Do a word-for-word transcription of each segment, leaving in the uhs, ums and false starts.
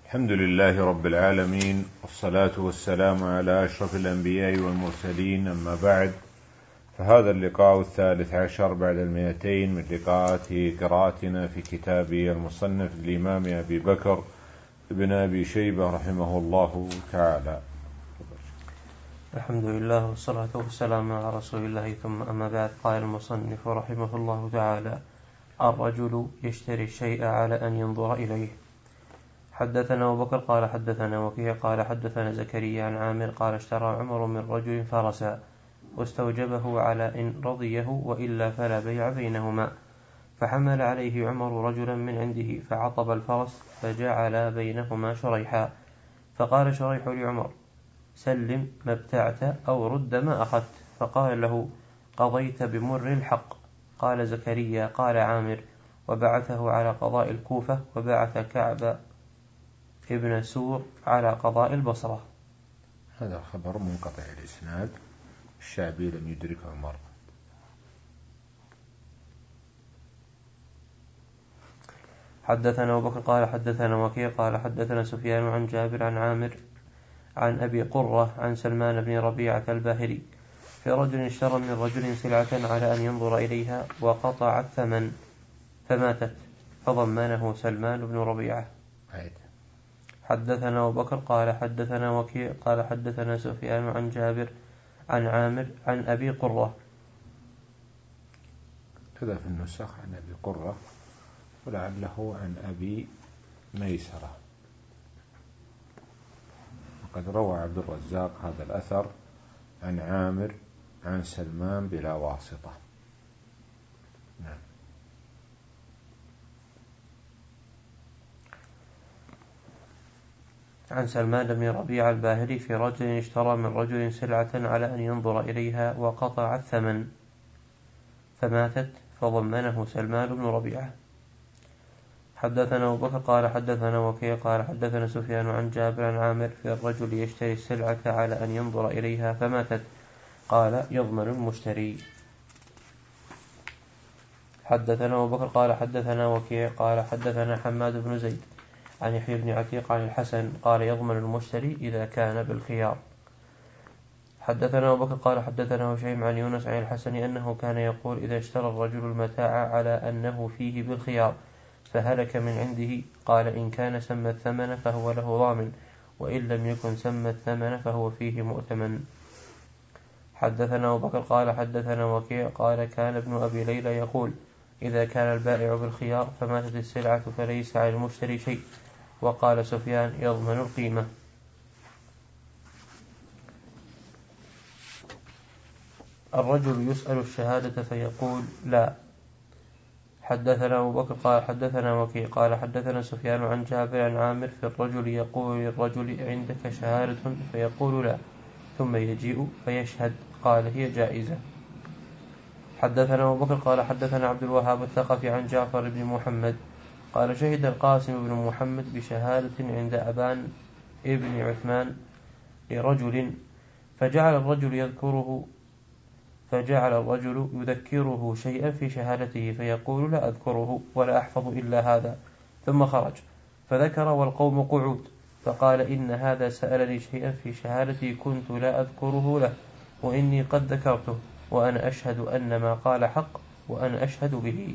الحمد لله رب العالمين، والصلاة والسلام على أشرف الأنبياء والمرسلين، أما بعد، فهذا اللقاء الثالث عشر بعد المئتين من لقاءات قراءتنا في كتاب المصنف الإمام أبي بكر ابن أبي شيبة رحمه الله تعالى. الحمد لله والصلاة والسلام على رسول الله، ثم أما بعد. قال المصنف رحمه الله تعالى: الرجل يشتري الشيء على أن ينظر إليه. حدثنا أبو بكر قال حدثنا وكيع قال حدثنا زكريا عن عامر قال: اشترى عمر من رجل فرسا واستوجبه على إن رضيه وإلا فلا بيع بينهما، فحمل عليه عمر رجلا من عنده فعطب الفرس فجعل بينهما شريحا، فقال شريح لعمر: سلم ما ابتعت أو رد ما أخذت، فقال له: قضيت بمر الحق. قال زكريا قال عامر: وبعثه على قضاء الكوفة، وبعث كعب ابن سور على قضاء البصرة. هذا خبر منقطع الإسناد، الشعبي لم يدرك عمر. حدثنا أبو بكر قال حدثنا وكيع قال حدثنا سفيان عن جابر عن عامر عن أبي قرة عن سلمان بن ربيعة الباهلي في رجل اشترى من رجل سلعة على أن ينظر إليها وقطع الثمن فماتت، فضمنه سلمان بن ربيعة. حدثنا أبو بكر قال حدثنا وكيع قال حدثنا سفيان عن جابر عن عامر عن أبي قرة. كذا في النسخ عن أبي قرة، ولعله عن أبي ميسرة. وقد روى عبد الرزاق هذا الأثر عن عامر عن سلمان بلا واسطة. نعم. عن سلمان بن ربيعة الباهلي في رجل اشترى من رجل سلعة على أن ينظر إليها وقطع الثمن فماتت، فضمنه سلمان بن ربيعة. حدثنا أبو بكر قال حدثنا وكيع قال حدثنا سفيان عن جابر عن عامر في الرجل يشتري السلعة على أن ينظر إليها فماتت، قال: يضمن المشتري. حدثنا أبو بكر قال حدثنا وكيع قال حدثنا حماد بن زيد عن يحيى بن عتيق عن الحسن قال: يضمن المشتري إذا كان بالخيار. حدثنا أبو بكر قال حدثنا هشيم عن يونس عن الحسن أنه كان يقول: إذا اشترى الرجل المتاع على أنه فيه بالخيار فهلك من عنده، قال: إن كان سمى الثمن فهو له ضامن، وإن لم يكن سمى الثمن فهو فيه مؤتمن. حدثنا أبو بكر قال حدثنا وكيع قال: كان ابن أبي ليلى يقول: إذا كان البائع بالخيار فماتت السلعة فليس على المشتري شيء. وقال سفيان: يضمن القيمة. الرجل يسأل الشهادة فيقول: لا. حدثنا أبو بكر قال حدثنا وكيع قال حدثنا سفيان عن جابر عن عامر في الرجل يقول للرجل: عندك شهادة؟ فيقول: لا، ثم يجيء فيشهد، قال: هي جائزة. حدثنا أبو بكر قال حدثنا عبد الوهاب الثقفي عن جعفر بن محمد قال: شهد القاسم بن محمد بشهادة عند أبان ابن عثمان لرجل، فجعل الرجل يذكره فجعل الرجل يذكره شيئا في شهادته فيقول: لا أذكره ولا أحفظ إلا هذا، ثم خرج فذكر والقوم قعود، فقال: إن هذا سألني شيئا في شهادتي كنت لا أذكره له، وإني قد ذكرته، وأنا أشهد أن ما قال حق، وأنا أشهد به.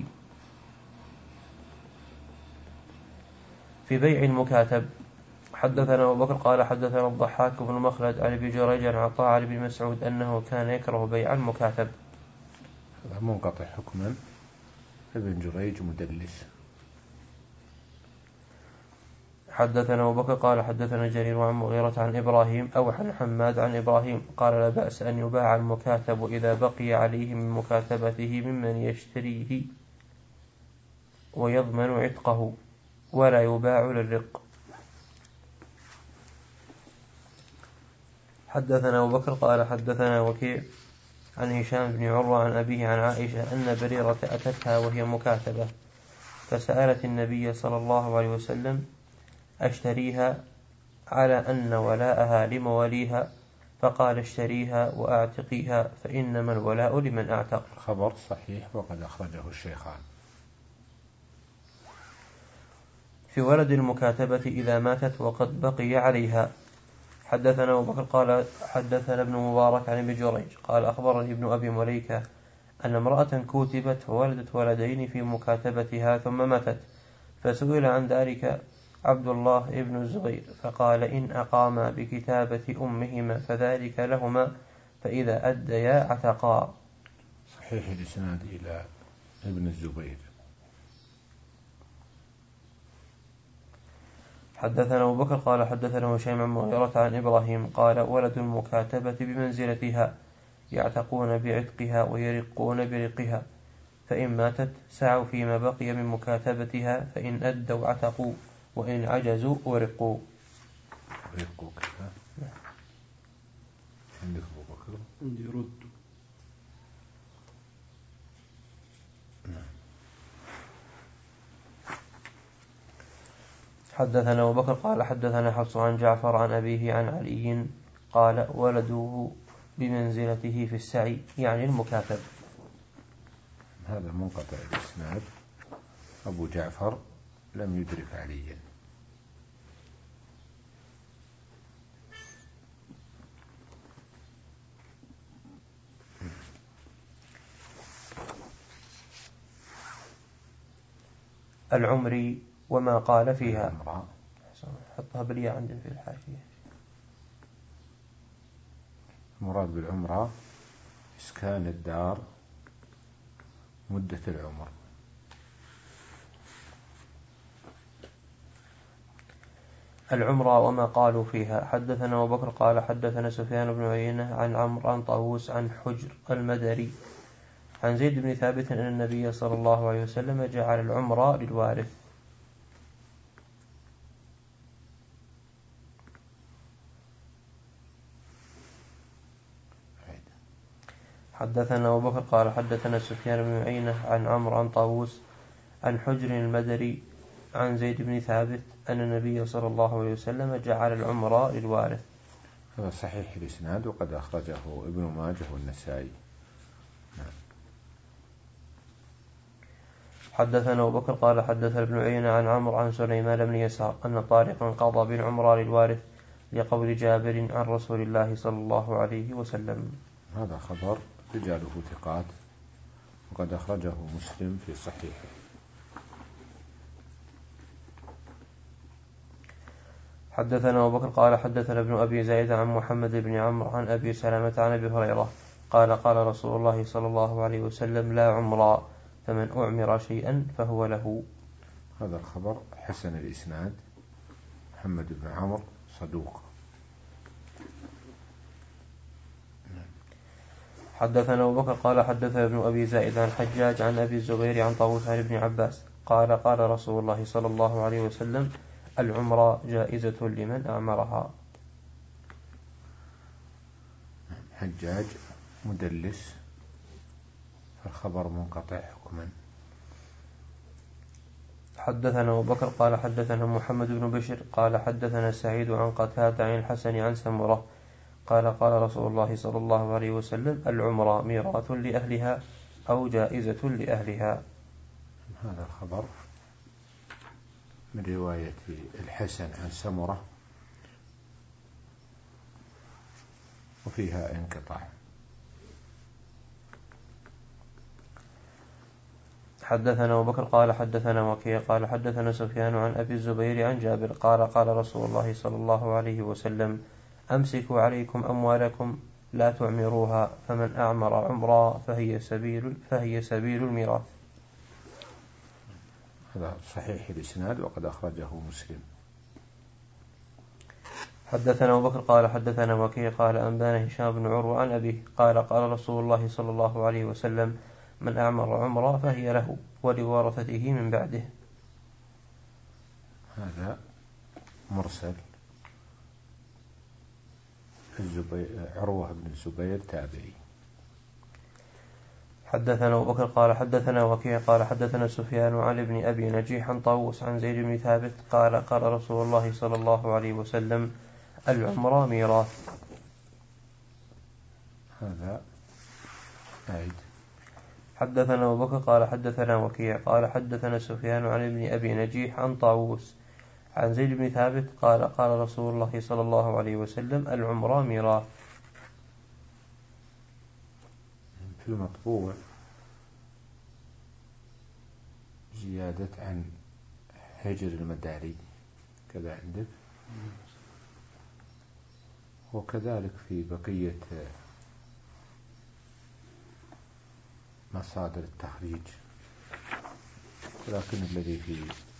في بيع المكاتب. حدثنا أبو بكر قال حدثنا الضحاك بن مخلد عن ابي جريج عن عطاء عن ابن مسعود أنه كان يكره بيع المكاتب. هذا منقطع حكما، ابن جريج مدلس. حدثنا أبو بكر قال حدثنا جرير عن مغيرة عن إبراهيم أو عن حماد عن إبراهيم قال: لا بأس أن يباع المكاتب إذا بقي عليه من مكاتبته ممن يشتريه ويضمن عتقه، ولا يباع للرق. حدثنا أبو بكر قال حدثنا وكيع عن هشام بن عروة عن أبيه عن عائشة أن بريرة أتتها وهي مكاتبة فسألت النبي صلى الله عليه وسلم: أشتريها على أن ولاءها لمواليها؟ فقال: اشتريها وأعتقيها، فإنما الولاء لمن أعتق. خبر صحيح وقد أخرجه الشيخان. في ولد المكاتبة إذا ماتت وقد بقي عليها. حدثنا أبو بكر قال حدثنا ابن مبارك عن ابن جريج قال أخبرني ابن أبي مليكة أن امرأة كوتبت وولدت ولدين في مكاتبتها ثم ماتت، فسئل عن ذلك عبد الله ابن الزبير فقال إن أقاما بكتابة أمهما فذلك لهما، فإذا أديا عتقا. صحيح الإسناد إلى ابن الزبير. حدثنا أبو بكر قال حدثنا هشيم عن مغيرة عن إبراهيم قال ولد المكاتبة بمنزلتها، يعتقون بعتقها ويرقون برقها، فإن ماتت سعوا فيما بقي من مكاتبتها، فإن أدوا عتقوا وإن عجزوا ورقوا. رقوا كذا. عندك أبو بكر؟ عندي رد. حدثنا أبو بكر قال حدثنا حفص عن جعفر عن أبيه عن علي قال ولده بمنزلته في السعي يعني المكاتب. هذا منقطع الإسناد، أبو جعفر لم يدرك عليا. العمري وما قال فيها. العمرة. حطها بالياء عندنا في الحاشية. المراد بالعمرة إسكان الدار مدة العمر. العمرة وما قالوا فيها. حدثنا أبو بكر قال حدثنا سفيان بن عيينة عن عمرو عن طاووس عن حجر المدري عن زيد بن ثابت أن النبي صلى الله عليه وسلم جعل العمرة للوارث. حدثنا أبو بكر قال حدثنا سفيان بن عيينة عن عمرو عن طاووس عن حجر المدري عن زيد بن ثابت أن النبي صلى الله عليه وسلم جعل العمرة للوارث. هذا صحيح الإسناد وقد أخرجه ابن ماجه والنسائي. نعم. حدثنا أبو بكر قال حدثنا ابن عيينة عن عمرو عن سليمان بن يسار أن طارقا قضى بالعمرة للوارث لقول جابر عن رسول الله صلى الله عليه وسلم. هذا خبر رجاله ثقات وقد أخرجه مسلم في صحيحه. حدثنا أبو بكر قال حدثنا ابن أبي زايد عن محمد بن عمرو عن أبي سلمة عن أبي هريرة قال قال رسول الله صلى الله عليه وسلم لا عمرا فمن أعمر شيئا فهو له. هذا الخبر حسن الإسناد، محمد بن عمرو صدوق. حدثنا أبو بكر قال حدثنا ابن أبي زايد عن حجاج عن أبي الزبير عن طاووس عن ابن عباس قال قال رسول الله صلى الله عليه وسلم العمرة جائزة لمن أعمرها. حجاج مدلس، الخبر منقطع حكما. حدثنا أبو بكر قال حدثنا محمد بن بشر قال حدثنا سعيد عن قتادة عن الحسن عن سمرة قال قال رسول الله صلى الله عليه وسلم العمرة ميراث لأهلها أو جائزة لأهلها. هذا الخبر من رواية الحسن عن سمرة وفيها انقطاع. حدثنا أبو بكر قال حدثنا وكيع قال حدثنا سفيان عن أبي الزبير عن جابر قال قال رسول الله صلى الله عليه وسلم أمسكوا عليكم أموالكم لا تعمروها فمن أعمر عمرا فهي سبيل فهي سبيل الميراث. هذا صحيح الإسناد وقد أخرجه مسلم. حدثنا أبو بكر قال حدثنا وكيع قال أنبانا هشام بن عروة عن أبيه قال قال رسول الله صلى الله عليه وسلم من أعمر عمرا فهي له ولورثته من بعده. هذا مرسل. عروة بن الزبير تابعي. حدثنا أبو بكر قال حدثنا وكيع قال حدثنا سفيان عن ابن أبي نجيح عن طاووس عن زيد بن ثابت قال قال رسول الله صلى الله عليه وسلم العمرة ميراث. هذا أعيد. حدثنا أبو بكر قال حدثنا وكيع قال حدثنا سفيان عن ابن أبي نجيح عن طاووس عن زيد بن ثابت قال قال رسول الله صلى الله عليه وسلم العمرة ميراث. في المطبوع زيادة عن هجر المداري كذا عندك، وكذلك في بقية مصادر التخريج، ولكن الذي في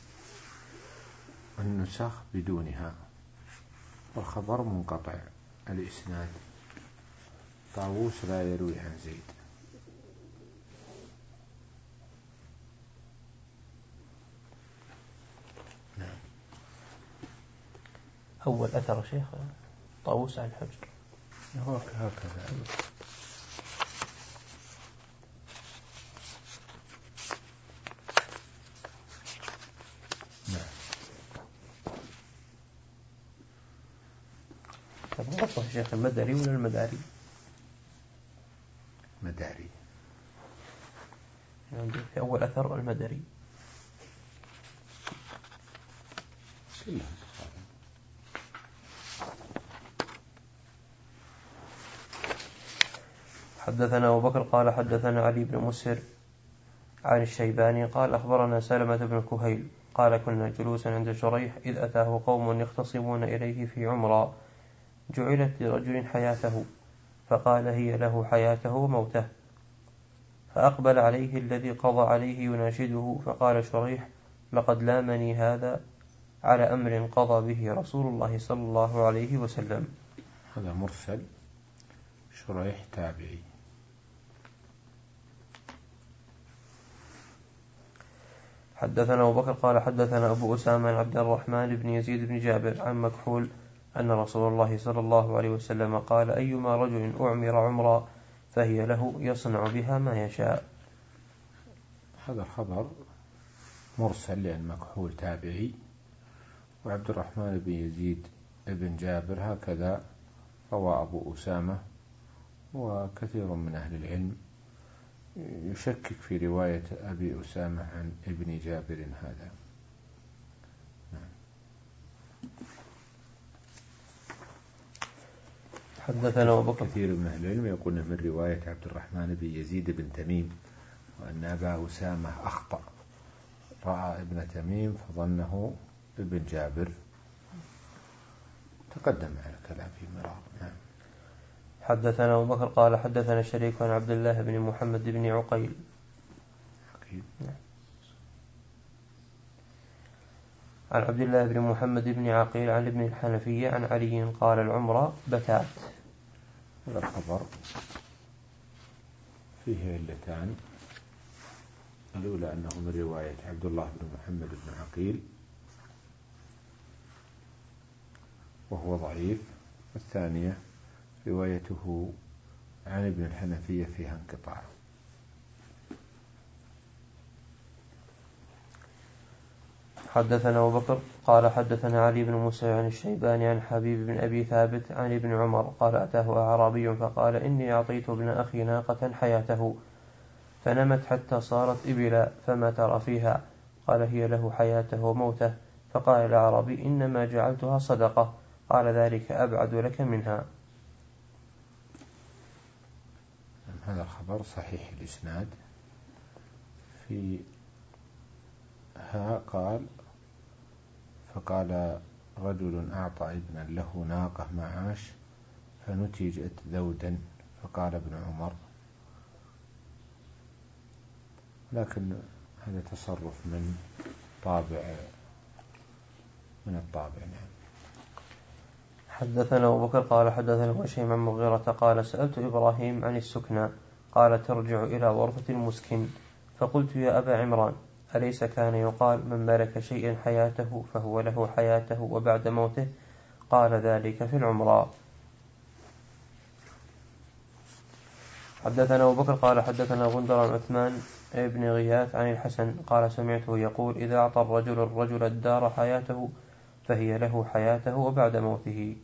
النسخ بدونها، والخبر منقطع الإسناد، طاووس لا يروي عن زيد. نعم. أول أثر شيخ طاووس عن حجر هكذا. نعم. طب شيخ المداري ولا المداري؟ مداري. يعني في أول أثر المداري. حدثنا أبو بكر قال حدثنا علي بن مسهر عن الشيباني قال أخبرنا سلمة بن كهيل قال كنا جلوسا عند شريح إذ أتاه قوم يختصمون إليه في عمرة جعلت لرجل حياته، فقال هي له حياته وموته. فأقبل عليه الذي قضى عليه يناشده، فقال شريح لقد لامني هذا على أمر قضى به رسول الله صلى الله عليه وسلم. هذا مرسل، شريح تابعي. حدثنا أبو بكر قال حدثنا أبو أسامة عن عبد الرحمن بن يزيد بن جابر عن مكحول أن رسول الله صلى الله عليه وسلم قال أيما رجل أعمر عمرا فهي له يصنع بها ما يشاء. هذا خبر مرسل لأن مكحول تابعي، وعبد الرحمن بن يزيد بن جابر هكذا روى أبو أسامة، وكثير من أهل العلم يشكك في رواية أبي أسامة عن ابن جابر هذا. نعم. حدثنا أبو بكر كثير من أهل العلم يقول من رواية عبد الرحمن بن يزيد بن تميم، وأن أبا أسامة أخطأ، رأى ابن تميم فظنه ابن جابر. تقدم على الكلام في مرار. نعم. حدثنا أبو بكر قال حدثنا شريك عن عبد الله بن محمد بن عقيل نعم. عن عبد الله بن محمد بن عقيل عن ابن الحنفية عن علي قال العمرة بتات. هذا الخبر فيه علتان، الأولى أنه من رواية عبد الله بن محمد بن عقيل وهو ضعيف، والثانية روايته عن ابن الحنفية فيها انقطاع. حدثنا أبو بكر قال حدثنا علي بن موسى عن الشيباني عن حبيب بن أبي ثابت عن ابن عمر قال أتاه أعرابي فقال إني أعطيت ابن أخي ناقة حياته فنمت حتى صارت إبلا فما ترى فيها؟ قال هي له حياته وموته. فقال الأعرابي إنما جعلتها صدقة. قال ذلك أبعد لك منها. هذا الخبر صحيح الإسناد. في ها قال فقال رجل أعطى ابنا له ناقة معاش فنتجت ذودا، فقال ابن عمر، لكن هذا تصرف من طابع من الطابع. نعم. حدثنا أبو بكر قال حدثنا وشيم عن مغيرة قال سألت إبراهيم عن السكنى قال ترجع إلى ورثة المسكن. فقلت يا أبا عمران أليس كان يقال من ملك شيئا حياته فهو له حياته وبعد موته؟ قال ذلك في العمراء. حدثنا أبو بكر قال حدثنا غندر عن عثمان ابن غياث عن الحسن قال سمعته يقول إذا أعطى الرجل الرجل الدار حياته فهي له حياته وبعد موته.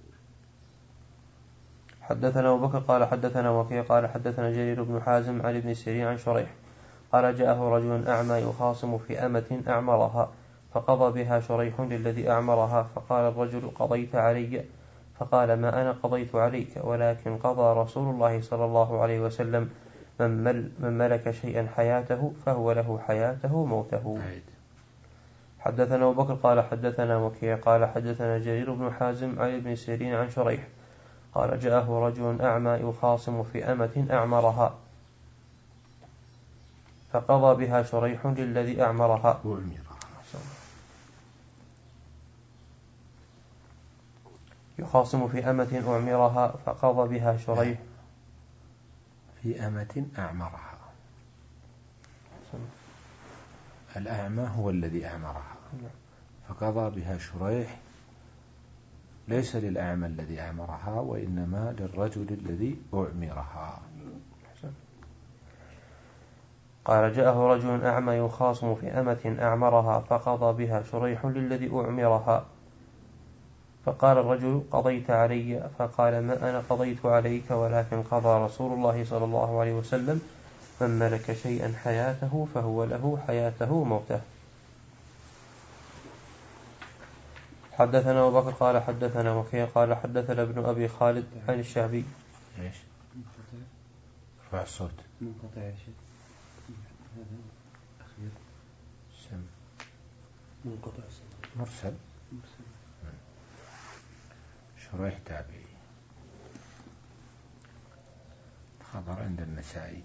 حدثنا أبو بكر قال حدثنا وكيع قال حدثنا جرير بن حازم عن ابن سيرين عن شريح قال جاءه رجل أعمى يخاصم في أمة أعمرها فقضى بها شريح للذي أعمرها، فقال الرجل قضيت علي؟ فقال ما أنا قضيت عليك، ولكن قضى رسول الله صلى الله عليه وسلم من, مل من ملك شيئا حياته فهو له حياته موته. حدثنا أبو بكر قال حدثنا وكيع قال حدثنا جرير بن حازم عن ابن سيرين عن شريح قال جاءه رجل أعمى يخاصم في أمة أعمرها، فقضى بها شريح للذي أعمرها يخاصم في أمة أعمرها، فقضى بها شريح في أمة أعمرها. الأعمى هو الذي أعمرها، فقضى بها شريح ليس للأعمى الذي أعمرها، وإنما للرجل الذي أعمرها. قال جاءه رجل أعمى يخاصم في أمة أعمرها، فقضى بها شريح للذي أعمرها، فقال الرجل قضيت علي؟ فقال ما أنا قضيت عليك، ولكن قضى رسول الله صلى الله عليه وسلم من ملك شيئا حياته فهو له حياته موته. حدثنا أبو بكر قال حدثنا وكيع قال حدثنا ابن أبي خالد عن الشعبي. ايش؟ رفع الصوت. منقطع يا شيخ. هذا أخير. سم. منقطع. مرسل. مرسل. شريح تابعي. خبر عند النسائي.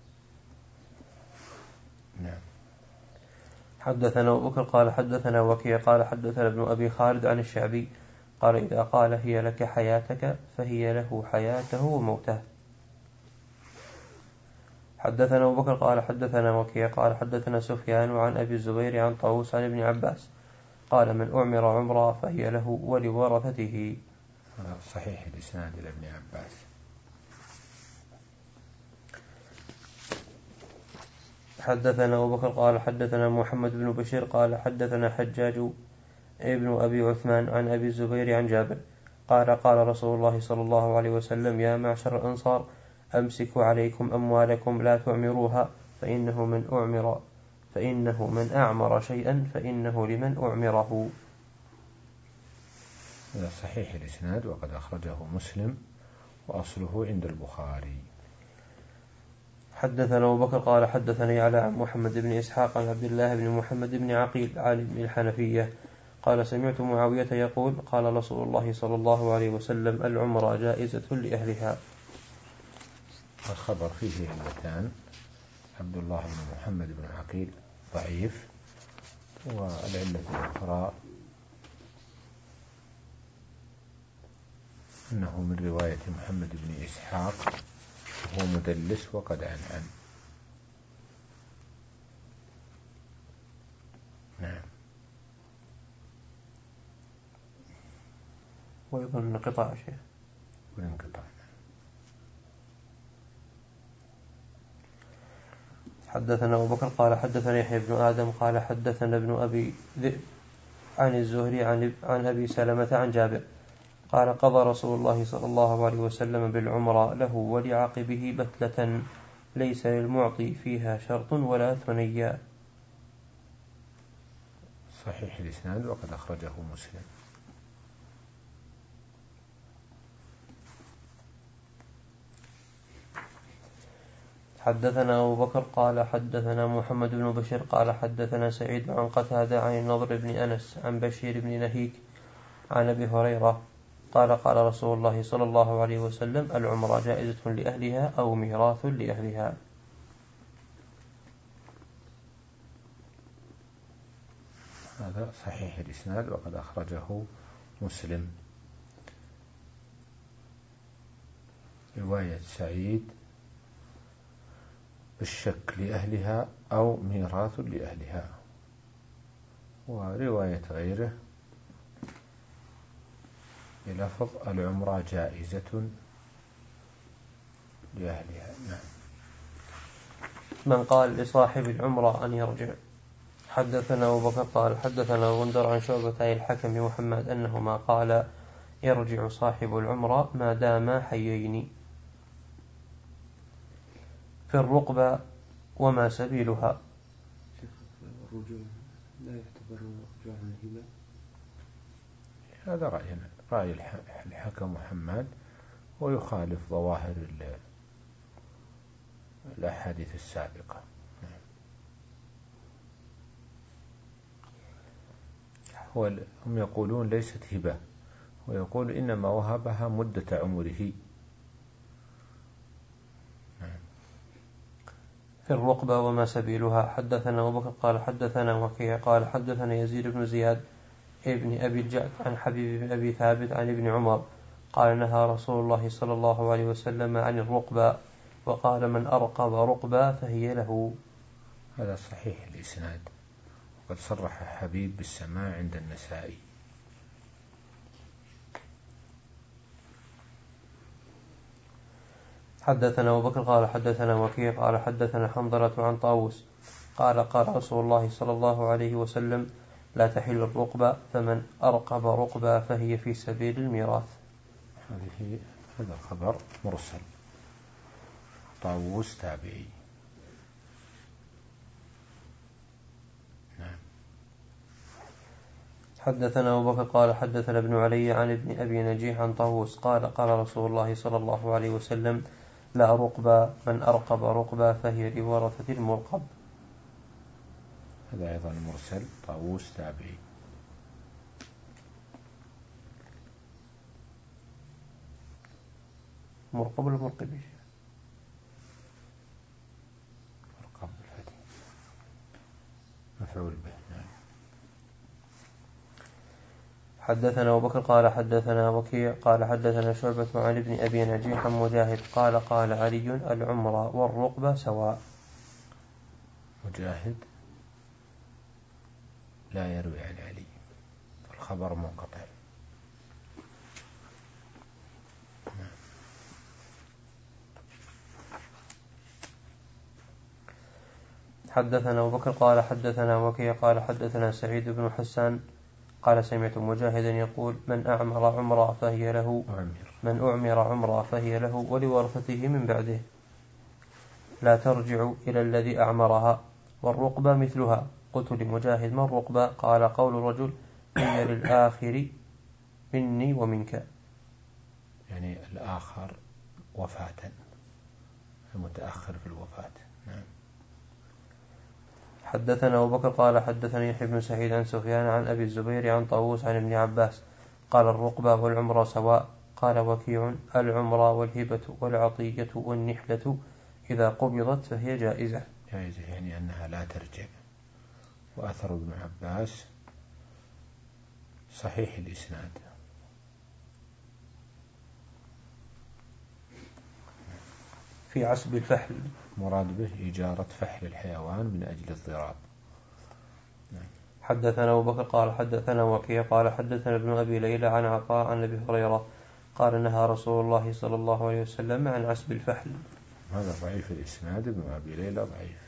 نعم. حدثنا أبو بكر قال حدثنا وكيع قال حدثنا ابن أبي خالد عن الشعبي قال إذا قال هي لك حياتك فهي له حياته وموته. حدثنا أبو بكر قال حدثنا وكيع قال حدثنا سفيان عن أبي الزبير عن طاووس عن ابن عباس قال من أعمر عمرا فهي له ولورثته. صحيح الإسناد إلى ابن عباس. حدثنا أبو بكر قال حدثنا محمد بن بشير قال حدثنا حجاج ابن أبي عثمان عن أبي الزبير عن جابر قال قال رسول الله صلى الله عليه وسلم يا معشر الأنصار أمسكوا عليكم أموالكم لا تعمروها، فإنه من أعمر فإنه من أعمر شيئا فإنه لمن أعمره. هذا صحيح الإسناد وقد أخرجه مسلم وأصله عند البخاري. حدثنا أبو بكر قال حدثني على محمد بن إسحاق عن عبد الله بن محمد بن عقيل عالم الحنفية قال سمعت معاوية يقول قال رسول الله صلى الله عليه وسلم العمرة جائزة لأهلها. الخبر فيه علتان، عبد الله بن محمد بن عقيل ضعيف، والعلة الأخرى أنه من رواية محمد بن إسحاق وهو مدلس وقد عنعن. نعم. ويظن انقطاع شيء والانقطاع. حدثنا أبو بكر قال حدثنا يحيى بن آدم قال حدثنا ابن أبي ذئب عن الزهري عن, عن أبي سلمة عن جابر قال قضى رسول الله صلى الله عليه وسلم بالعمرة له ولعقبه بتلة ليس للمعطي فيها شرط ولا ثنيا. صحيح الإسناد وقد أخرجه مسلم. حدثنا أبو بكر قال حدثنا محمد بن بشير قال حدثنا سعيد عن قتادة عن النضر بن أنس عن بشير بن نهيك عن أبي هريرة قال قال رسول الله صلى الله عليه وسلم العمرة جائزة لأهلها أو ميراث لأهلها. هذا صحيح الإسناد وقد أخرجه مسلم. رواية سعيد بالشك لأهلها أو ميراث لأهلها، ورواية غيره بلفظ العمرة جائزة لأهلها. نعم. من قال لصاحب العمرة أن يرجع. حدثنا أبو بكر قال حدثنا غندر عن شعبة عن الحكم محمد أنه ما قال يرجع صاحب العمرة ما دام حيين. في الرقبة وما سبيلها. لا يعتبر رجوع عن الهبة. هذا رأينا رأي الحكم محمد، ويخالف ظواهر الأحاديث السابقة. هم يقولون ليست هبة، ويقول إنما وهبها مدة عمره. في الرقبة وما سبيلها. حدثنا أبو بكر قال حدثنا وكيع قال حدثنا يزيد بن زياد ابن أبي الجعد عن حبيب بن أبي ثابت عن ابن عمر قال نهى رسول الله صلى الله عليه وسلم عن الرقبة، وقال من أرقب رقبة فهي له. هذا صحيح الإسناد، وقد صرح حبيب بالسماع عند النسائي. حدثنا أبو بكر قال حدثنا وكيع قال حدثنا حنظلة عن طاووس قال قال رسول الله صلى الله عليه وسلم لا تحل الرقبة، فمن أرقب رقبة فهي في سبيل الميراث. هذه هذا الخبر مرسل، طاووس تابعي. نعم. حدثنا أبو بكر قال حدثنا ابن علي عن ابن أبي نجيح عن طاووس قال قال رسول الله صلى الله عليه وسلم لا رقبة، من أرقب رقبة فهي لورثة المرقب. هذا أيضا مرسل، طاووس تابعي. مرقب ولا مرقب؟ مرقب بالفتح، مفعول به. نعم. حدثنا أبو بكر قال حدثنا وكيع قال حدثنا شعبة عن ابن أبي نجيح عن مجاهد قال قال علي العمرة والرقبة سواء. مجاهد لا يروي عن علي، الخبر منقطع. حدثنا أبو بكر قال حدثنا وكيع قال حدثنا سعيد بن حسان قال سمعت مجاهدا يقول من أعمر عمرة فهي له، من أعمر عمرة فهي له ولورثته من بعده، لا ترجع إلى الذي أعمرها، والرقبة مثلها. قلت لمجاهد ما الرقبة؟ قال قول الرجل هي للآخر مني ومنك، يعني الآخر وفاة، المتأخر في الوفاة. نعم. حدثنا أبو بكر قال حدثني يحيى بن سعيد عن سفيان عن أبي الزبير عن طاووس عن ابن عباس قال الرقبة والعمرة سواء. قال وكيع العمرة والهبة والعطية والنحلة إذا قبضت فهي جائزة. جائزة يعني أنها لا ترجع. وأثر ابن عباس صحيح الإسناد. في عسب الفحل، مراد به إجارة فحل الحيوان من أجل الضراب. حدثنا أبو بكر قال حدثنا وكيع قال حدثنا ابن أبي ليلى عن عطاء عن أبي هريرة قال نهى رسول الله صلى الله عليه وسلم عن عسب الفحل. هذا ضعيف الإسناد، ابن أبي ليلى ضعيف.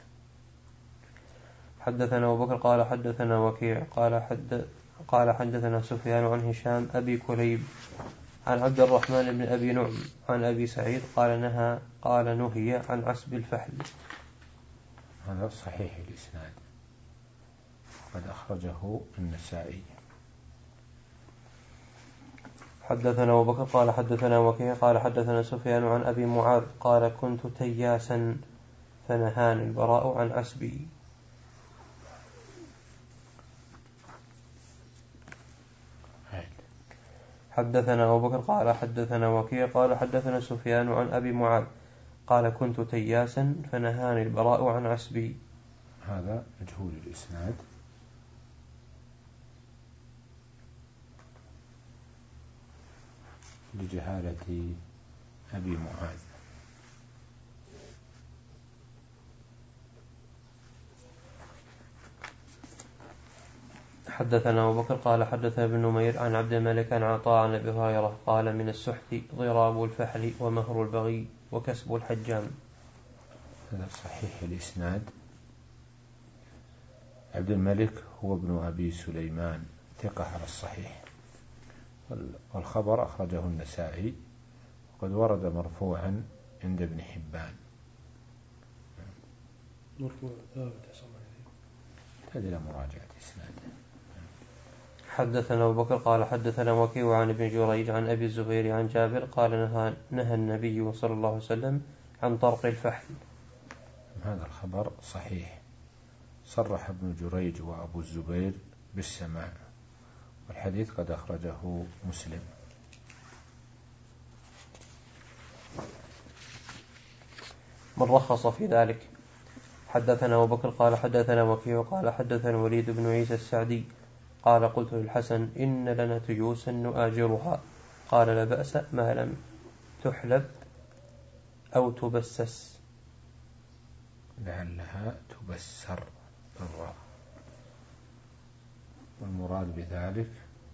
حدثنا أبو بكر قال حدثنا وكيع قال حد قال حدثنا سفيان عن هشام أبي كليب عن عبد الرحمن بن أبي نعم عن أبي سعيد قال نهى قال نهي عن عسب الفحل. هذا صحيح الإسناد، قد أخرجه النسائي. حدثنا أبو بكر قال حدثنا وكيع قال حدثنا سفيان عن أبي معاذ قال كنت تياسا فنهاني البراء عن عسبي. حدثنا أبو بكر قال حدثنا وكيع قال حدثنا سفيان عن أبي معاذ قال كنت تياسا فنهاني البراء عن عسبي. هذا مجهول الإسناد، لجهالة أبي معاذ. حدثنا أبو بكر قال حدثنا ابن نمير عن عبد الملك عن عطاء عن أبي هريرة قال من السحت ضراب الفحل ومهر البغي وكسب الحجام. هذا صحيح الإسناد. عبد الملك هو ابن أبي سليمان ثقة على الصحيح، والخبر أخرجه النسائي، وقد ورد مرفوعا عند ابن حبان. مرفوع ثابت. يحتاج إلى مراجعة إسناده. حدثنا أبو بكر قال حدثنا وكيع عن ابن جريج عن أبي الزبير عن جابر قال نهى, نهى النبي صلى الله عليه وسلم عن طرق الفحل. هذا الخبر صحيح، صرح ابن جريج وأبو الزبير بالسماع، والحديث قد أخرجه مسلم. من رخص في ذلك. حدثنا أبو بكر قال حدثنا وكيع قال حدثنا وليد بن عيسى السعدي قال قلت للحسن إن لنا تجوسا نؤاجرها، قال لا بأس ما لم تحلب أو تبسس. لعلها تبسر بالراء، والمراد بذلك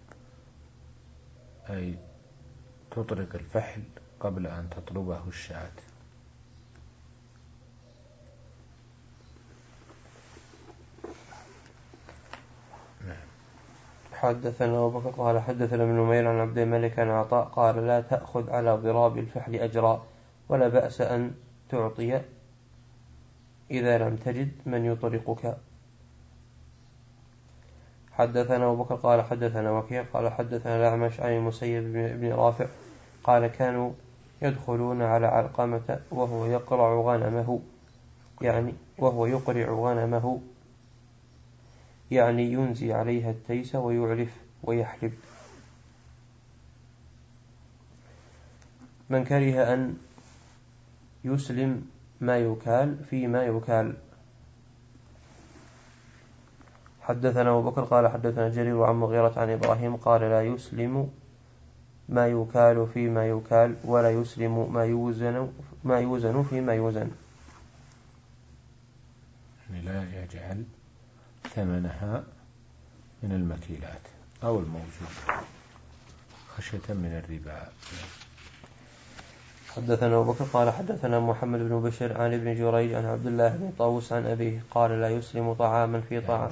أي تطرق الفحل قبل أن تطلبه الشاة. حدثنا أبو بكر قال حدثنا ابن نمير عن عبد الملك عن عطاء قال لا تأخذ على ضراب الفحل أجرا، ولا بأس أن تعطي إذا لم تجد من يطرقك. حدثنا أبو بكر قال حدثنا وكيع قال حدثنا الأعمش عن المسيب بن رافع قال كانوا يدخلون على علقمة وهو يقرع غنمه، يعني وهو يقرع غنمه يعني ينزي عليها التيس ويعلف ويحلب. من كره أن يسلم ما يكال فيما يكال. حدثنا أبو بكر قال حدثنا جرير عن مغيرة عن إبراهيم قال لا يسلم ما يكال فيما يكال، ولا يسلم ما يوزن ما يوزن فيما يوزن، يعني لا يجعل ثمنها من المكيلات أو الموزون خشية من الربا. حدثنا أبو بكر قال حدثنا محمد بن بشر عن ابن جريج عن عبد الله بن طاووس عن أبيه قال لا يسلم طعاما في طعام.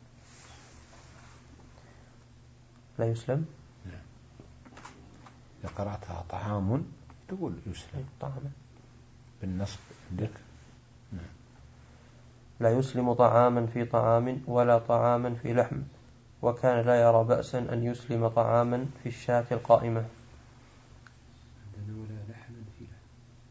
لا يسلم. إذا قرأتها طعام تقول يسلم طعاما بالنصب عندك. لا يسلم طعاما في طعام ولا طعاما في لحم، وكان لا يرى بأسا أن يسلم طعاما في الشاة القائمة. عندنا ولا لحما في لحم.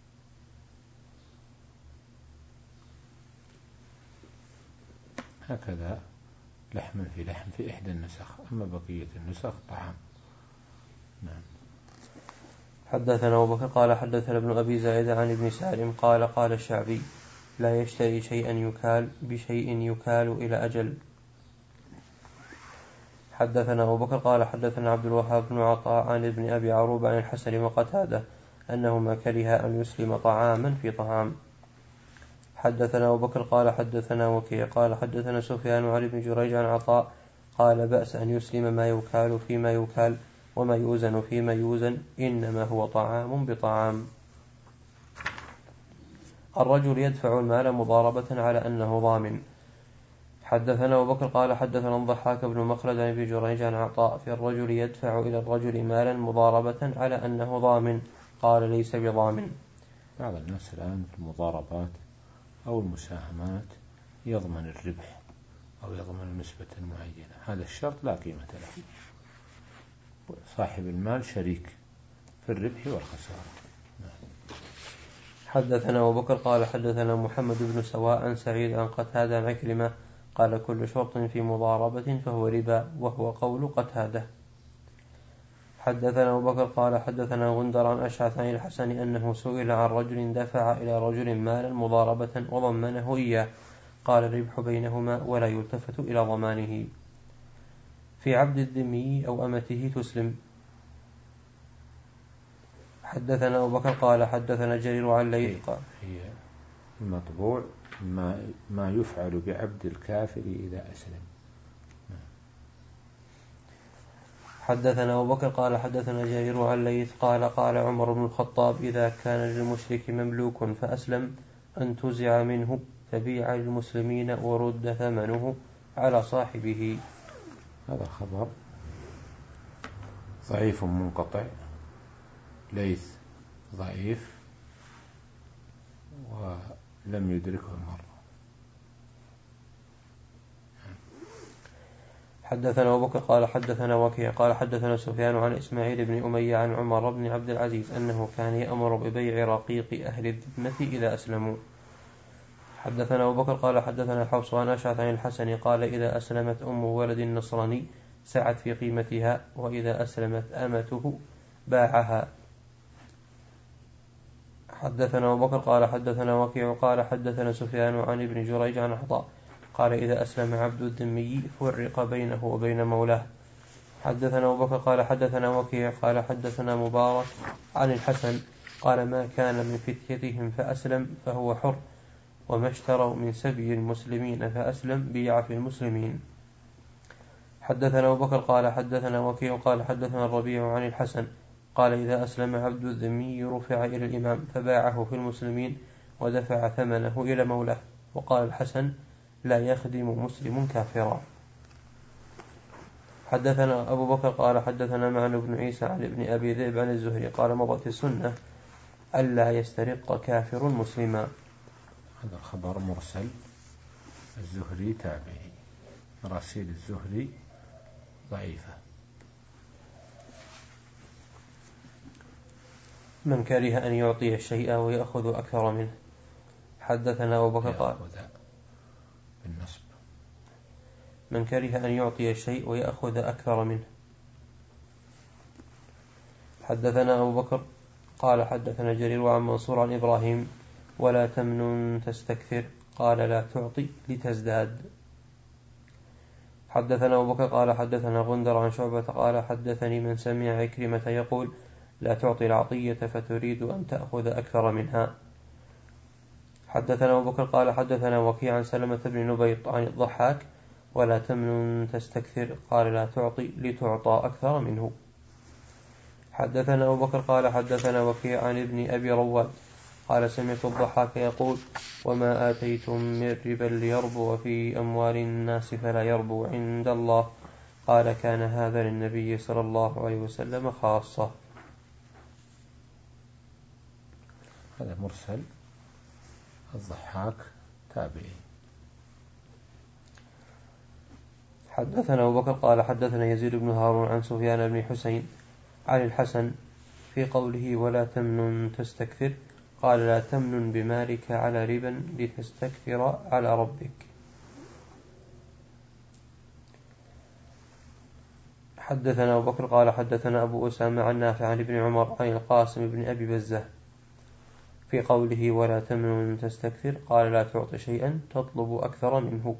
هكذا لحما في لحم في إحدى النسخ، أما بقية النسخ طعام. نعم. حدثنا أبو بكر قال حدثنا ابن أبي زائد عن ابن سالم قال قال الشعبي لا يشتري شيئا يكال بشيء يكال إلى أجل. حدثنا أبو بكر قال حدثنا عبد الوهاب بن عطاء عن ابن أبي عروبة عن الحسن وقتادة أنهما كره أن يسلم طعاما في طعام. حدثنا أبو بكر قال حدثنا وكيع قال حدثنا سفيان عن ابن جريج عن عطاء قال بأس أن يسلم ما يكال فيما يكال وما يوزن فيما يوزن، إنما هو طعام بطعام. الرجل يدفع المال مضاربة على أنه ضامن. حدثنا أبو بكر قال حدثنا الضحاك بن مخلد عن ابن جريج عن عطاء في الرجل يدفع إلى الرجل مالا مضاربة على أنه ضامن، قال ليس بضامن. بعض الناس الآن في المضاربات أو المساهمات يضمن الربح أو يضمن نسبة معينة، هذا الشرط لا قيمة له. صاحب المال شريك في الربح والخسارة. حدثنا أبو بكر قال حدثنا محمد بن سواء عن سعيد عن قتادة عن عكرمة قال كل شرط في مضاربة فهو ربا، وهو قول قتادة. حدثنا أبو بكر قال حدثنا غندر عن أشعث عن الحسن أنه سئل عن رجل دفع إلى رجل مالا مضاربة وضمنه إياه، قال الربح بينهما ولا يلتفت إلى ضمانه. في عبد الذمي أو أمته تسلم. حدثنا أبو بكر قال حدثنا جرير عن ليث قال هي المطبوع ما, ما يفعل بعبد الكافر إذا أسلم. حدثنا أبو بكر قال حدثنا جرير عن ليث قال قال عمر بن الخطاب إذا كان للمشرك مملوك فأسلم انتزع منه فبيع للمسلمين ورد ثمنه على صاحبه. هذا خبر ضعيف منقطع، ليث ضعيف ولم يدركه مرة. حدثنا أبو بكر قال حدثنا وكيع قال حدثنا سفيان عن إسماعيل بن أمية عن عمر بن عبد العزيز أنه كان يأمر ببيع رقيق أهل الذمة إذا أسلموا. حدثنا أبو بكر قال حدثنا حفص عن أشعث عن الحسن قال إذا أسلمت أم ولد النصراني سعت في قيمتها، وإذا أسلمت أمته باعها. حدثنا أبو بكر قال حدثنا وكيع قال حدثنا سفيان عن ابن جريج عن عطاء قال إذا أسلم عبد الذمي فرق بينه وبين مولاه. حدثنا أبو بكر قال حدثنا وكيع قال حدثنا مبارك عن الحسن قال ما كان من فتيتهم فأسلم فهو حر، وما اشتروا من سبي المسلمين فأسلم بيع في المسلمين. حدثنا أبو بكر قال حدثنا وكيع قال حدثنا الربيع عن الحسن قال إذا أسلم عبد الذمي رفع إلى الإمام فباعه في المسلمين ودفع ثمنه إلى مولاه. وقال الحسن لا يخدم مسلم كافرا. حدثنا أبو بكر قال حدثنا معن بن عيسى عن ابن أبي ذئب عن الزهري قال مضت السنة ألا يسترق كافر مسلما. هذا الخبر مرسل، الزهري تابعي، مراسيل الزهري ضعيفة. من كره أن يعطي الشيء ويأخذ أكثر منه. حدثنا أبو بكر قال بالنصب من كره أن يعطي الشيء ويأخذ أكثر منه. حدثنا أبو بكر قال حدثنا جرير وعن منصور عن إبراهيم ولا تمنن تستكثر قال لا تعطي لتزداد. حدثنا أبو بكر قال حدثنا غندر عن شعبة قال حدثني من سمع عكرمة يقول لا تعطي العطية فتريد أن تأخذ أكثر منها. حدثنا أبو بكر قال حدثنا وكيع عن سلمة بن نبيط عن الضحاك ولا تمنن تستكثر قال لا تعطي لتعطى أكثر منه. حدثنا أبو بكر قال حدثنا وكيع عن ابن أبي رواد قال سمعت الضحاك يقول وما آتيتم من ربا ليربو في أموال الناس فلا يربو عند الله قال كان هذا للنبي صلى الله عليه وسلم خاصة. هذا مرسل، الضحاك تابعي. حدثنا أبو بكر قال حدثنا يزيد بن هارون عن سفيان بن حسين عن الحسن في قوله ولا تمنن تستكثر قال لا تمنن بمالك على ربا لتستكثر على ربك. حدثنا أبو بكر قال حدثنا أبو أسامة عن نافع عن ابن عمر عن القاسم بن أبي بزة في قوله ولا تمنن تستكثر قال لا تعطي شيئا تطلب أكثر منه.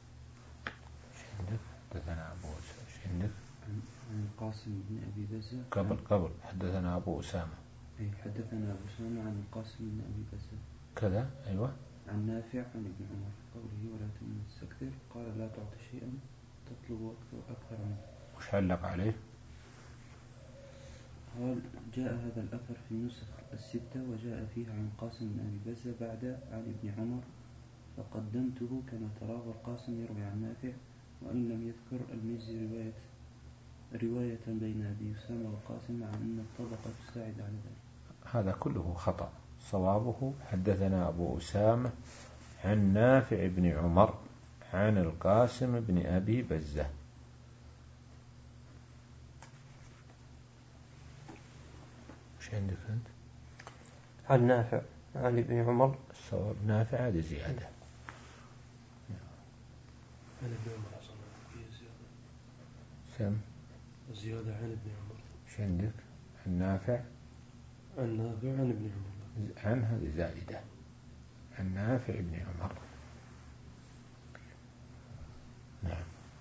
حدثنا أبو أسامة عن القاسم بن أبي بزة قبل قبل حدثنا أبو أسامة أي حدثنا أبو أسامة عن القاسم بن أبي بزة كذا أيوة عن نافع عن ابن عمر قوله ولا تمنن تستكثر قال لا تعطي شيئا تطلب أكثر, أكثر منه. وش علق عليه؟ قال جاء هذا الأثر في النسخ الستة وجاء فيها عن قاسم بن أبي بزة بعد عن ابن عمر فقدمته كما تراه والقاسم يروي عن نافع وإن لم يذكر المجزي رواية رواية بين أبي أسامة والقاسم مع أن الطبقة تساعد على ذلك. هذا كله خطأ، صوابه حدثنا أبو أسامة عن نافع بن عمر عن القاسم بن أبي بزة. وش عندك أنت؟ عن نافع عن ابن عمر. الصواب نافع هذه زيادة. عن ابن عمر حصل فيه زيادة. سم زيادة عن ابن عمر. وش عندك؟ عن نافع عن نافع عن ابن عمر. عن هذه زائدة عن نافع ابن عمر. نعم.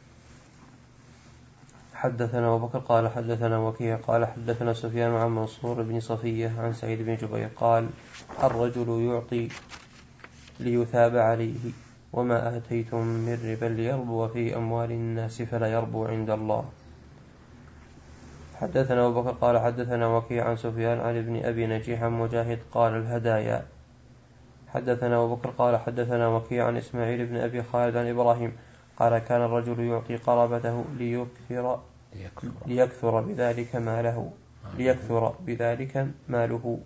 حدثنا أبو بكر قال حدثنا وكيع قال حدثنا سفيان عن منصور بن صفية عن سعيد بن جبير قال الرجل يعطي ليثاب عليه وما آتيتم من ربا ليربو في أموال الناس فلا يربو عند الله. حدثنا أبو بكر قال حدثنا وكيع عن سفيان عن ابن أبي نجيح عن مجاهد قال الهدايا. حدثنا أبو بكر قال حدثنا وكيع عن إسماعيل بن أبي خالد عن إبراهيم قال كان الرجل يعطي قرابته ليكثر ليكثر بذلك ماله ليكثر بذلك ماله.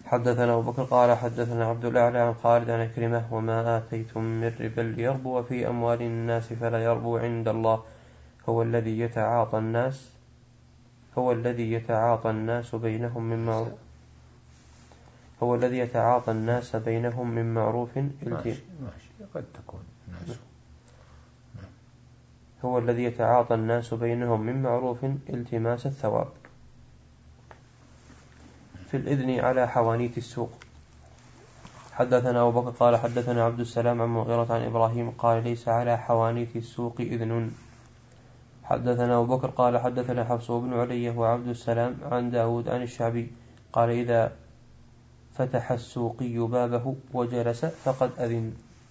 حدثنا أبو بكر قال حدثنا عبد الأعلى عن خالد عن عكرمة وما آتيتم من ربا ليربو في أموال الناس فلا يربو عند الله هو الذي يتعاطى الناس هو الذي يتعاطى الناس بينهم من معروف هو الذي يتعاطى الناس بينهم من معروف ماشي ماشي قد تكون الناس هو الذي يتعاطى الناس بينهم من معروف التماس الثواب. في الإذن على حوانيت السوق. حدثنا أبو بكر قال حدثنا عبد السلام عن مغيرة عن إبراهيم قال ليس على حوانيت السوق إذن. حدثنا أبو بكر قال حدثنا حفص بن علي وعبد السلام عن داود عن الشعبي قال إذا فتح السوقي بابه وجلس فقد أذن.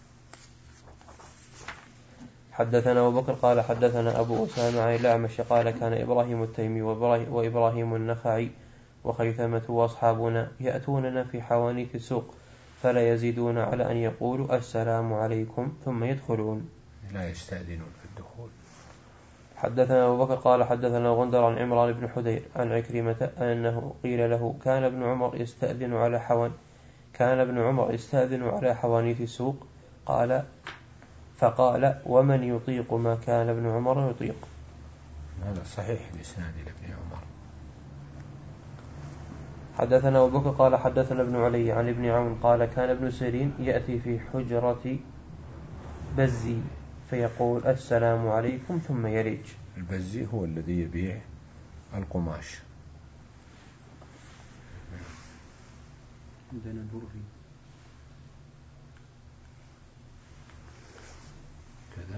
حدثنا أبو بكر قال حدثنا أبو أسامة عن الأعمش قال كان إبراهيم التيمي وإبراهيم النخعي وخيثمة وأصحابنا يأتوننا في حوانيت السوق فلا يزيدون على أن يقولوا السلام عليكم ثم يدخلون لا يستأذنون في الدخول. حدثنا أبو بكر قال حدثنا غندر عن عمران بن حدير عن عكرمة أنه قيل له كان ابن عمر يستأذن على حوان كان ابن عمر يستأذن على حوانيت السوق قال فقال ومن يطيق ما كان ابن عمر يطيق. هذا صحيح الإسناد لابن عمر. حدثنا أبو بكر قال حدثنا ابن علي عن ابن عون قال كان ابن سيرين يأتي في حجرة بزي فيقول السلام عليكم ثم يرج. البزي هو الذي يبيع القماش. عندنا البرفي كذا.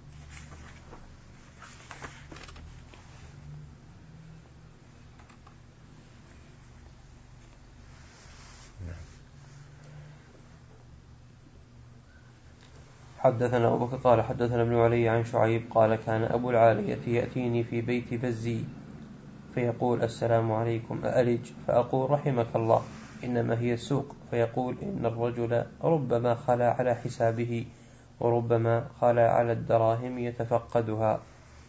حدثنا أبو بكر قال حدثنا ابن علي عن شعيب قال كان أبو العالية يأتيني في بيت بزي فيقول السلام عليكم أألج فأقول رحمك الله إنما هي السوق فيقول إن الرجل ربما خلا على حسابه وربما خلا على الدراهم يتفقدها.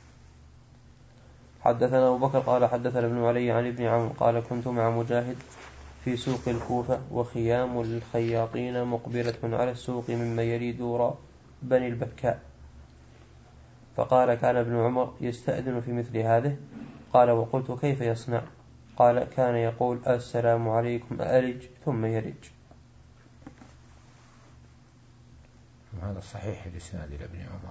حدثنا أبو بكر قال حدثنا ابن علي عن ابن عون قال كنت مع مجاهد في سوق الكوفة وخيام الخياطين مقبلة على السوق مما يلي دور بني البكاء فقال كان ابن عمر يستأذن في مثل هذه قال وقلت كيف يصنع قال كان يقول السلام عليكم أألج ثم يرج. هذا صحيح الإسناد لابن عمر.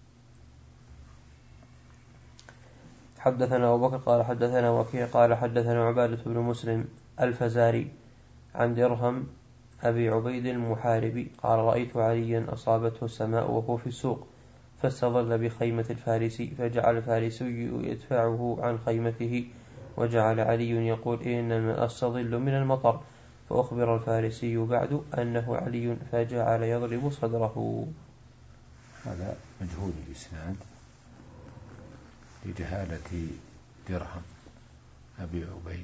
حدثنا أبو بكر قال حدثنا وكيع قال حدثنا عبادة بن مسلم الفزاري عن درهم أبي عبيد المحاربي قال رأيت عليا أصابته السماء وهو في السوق فاستظل بخيمة الفارسي فجعل الفارسي يدفعه عن خيمته وجعل علي يقول إنما أستظل من المطر فأخبر الفارسي بعد أنه علي فجعل يضرب صدره. هذا مجهول الإسناد لجهالة درهم أبي عبيد.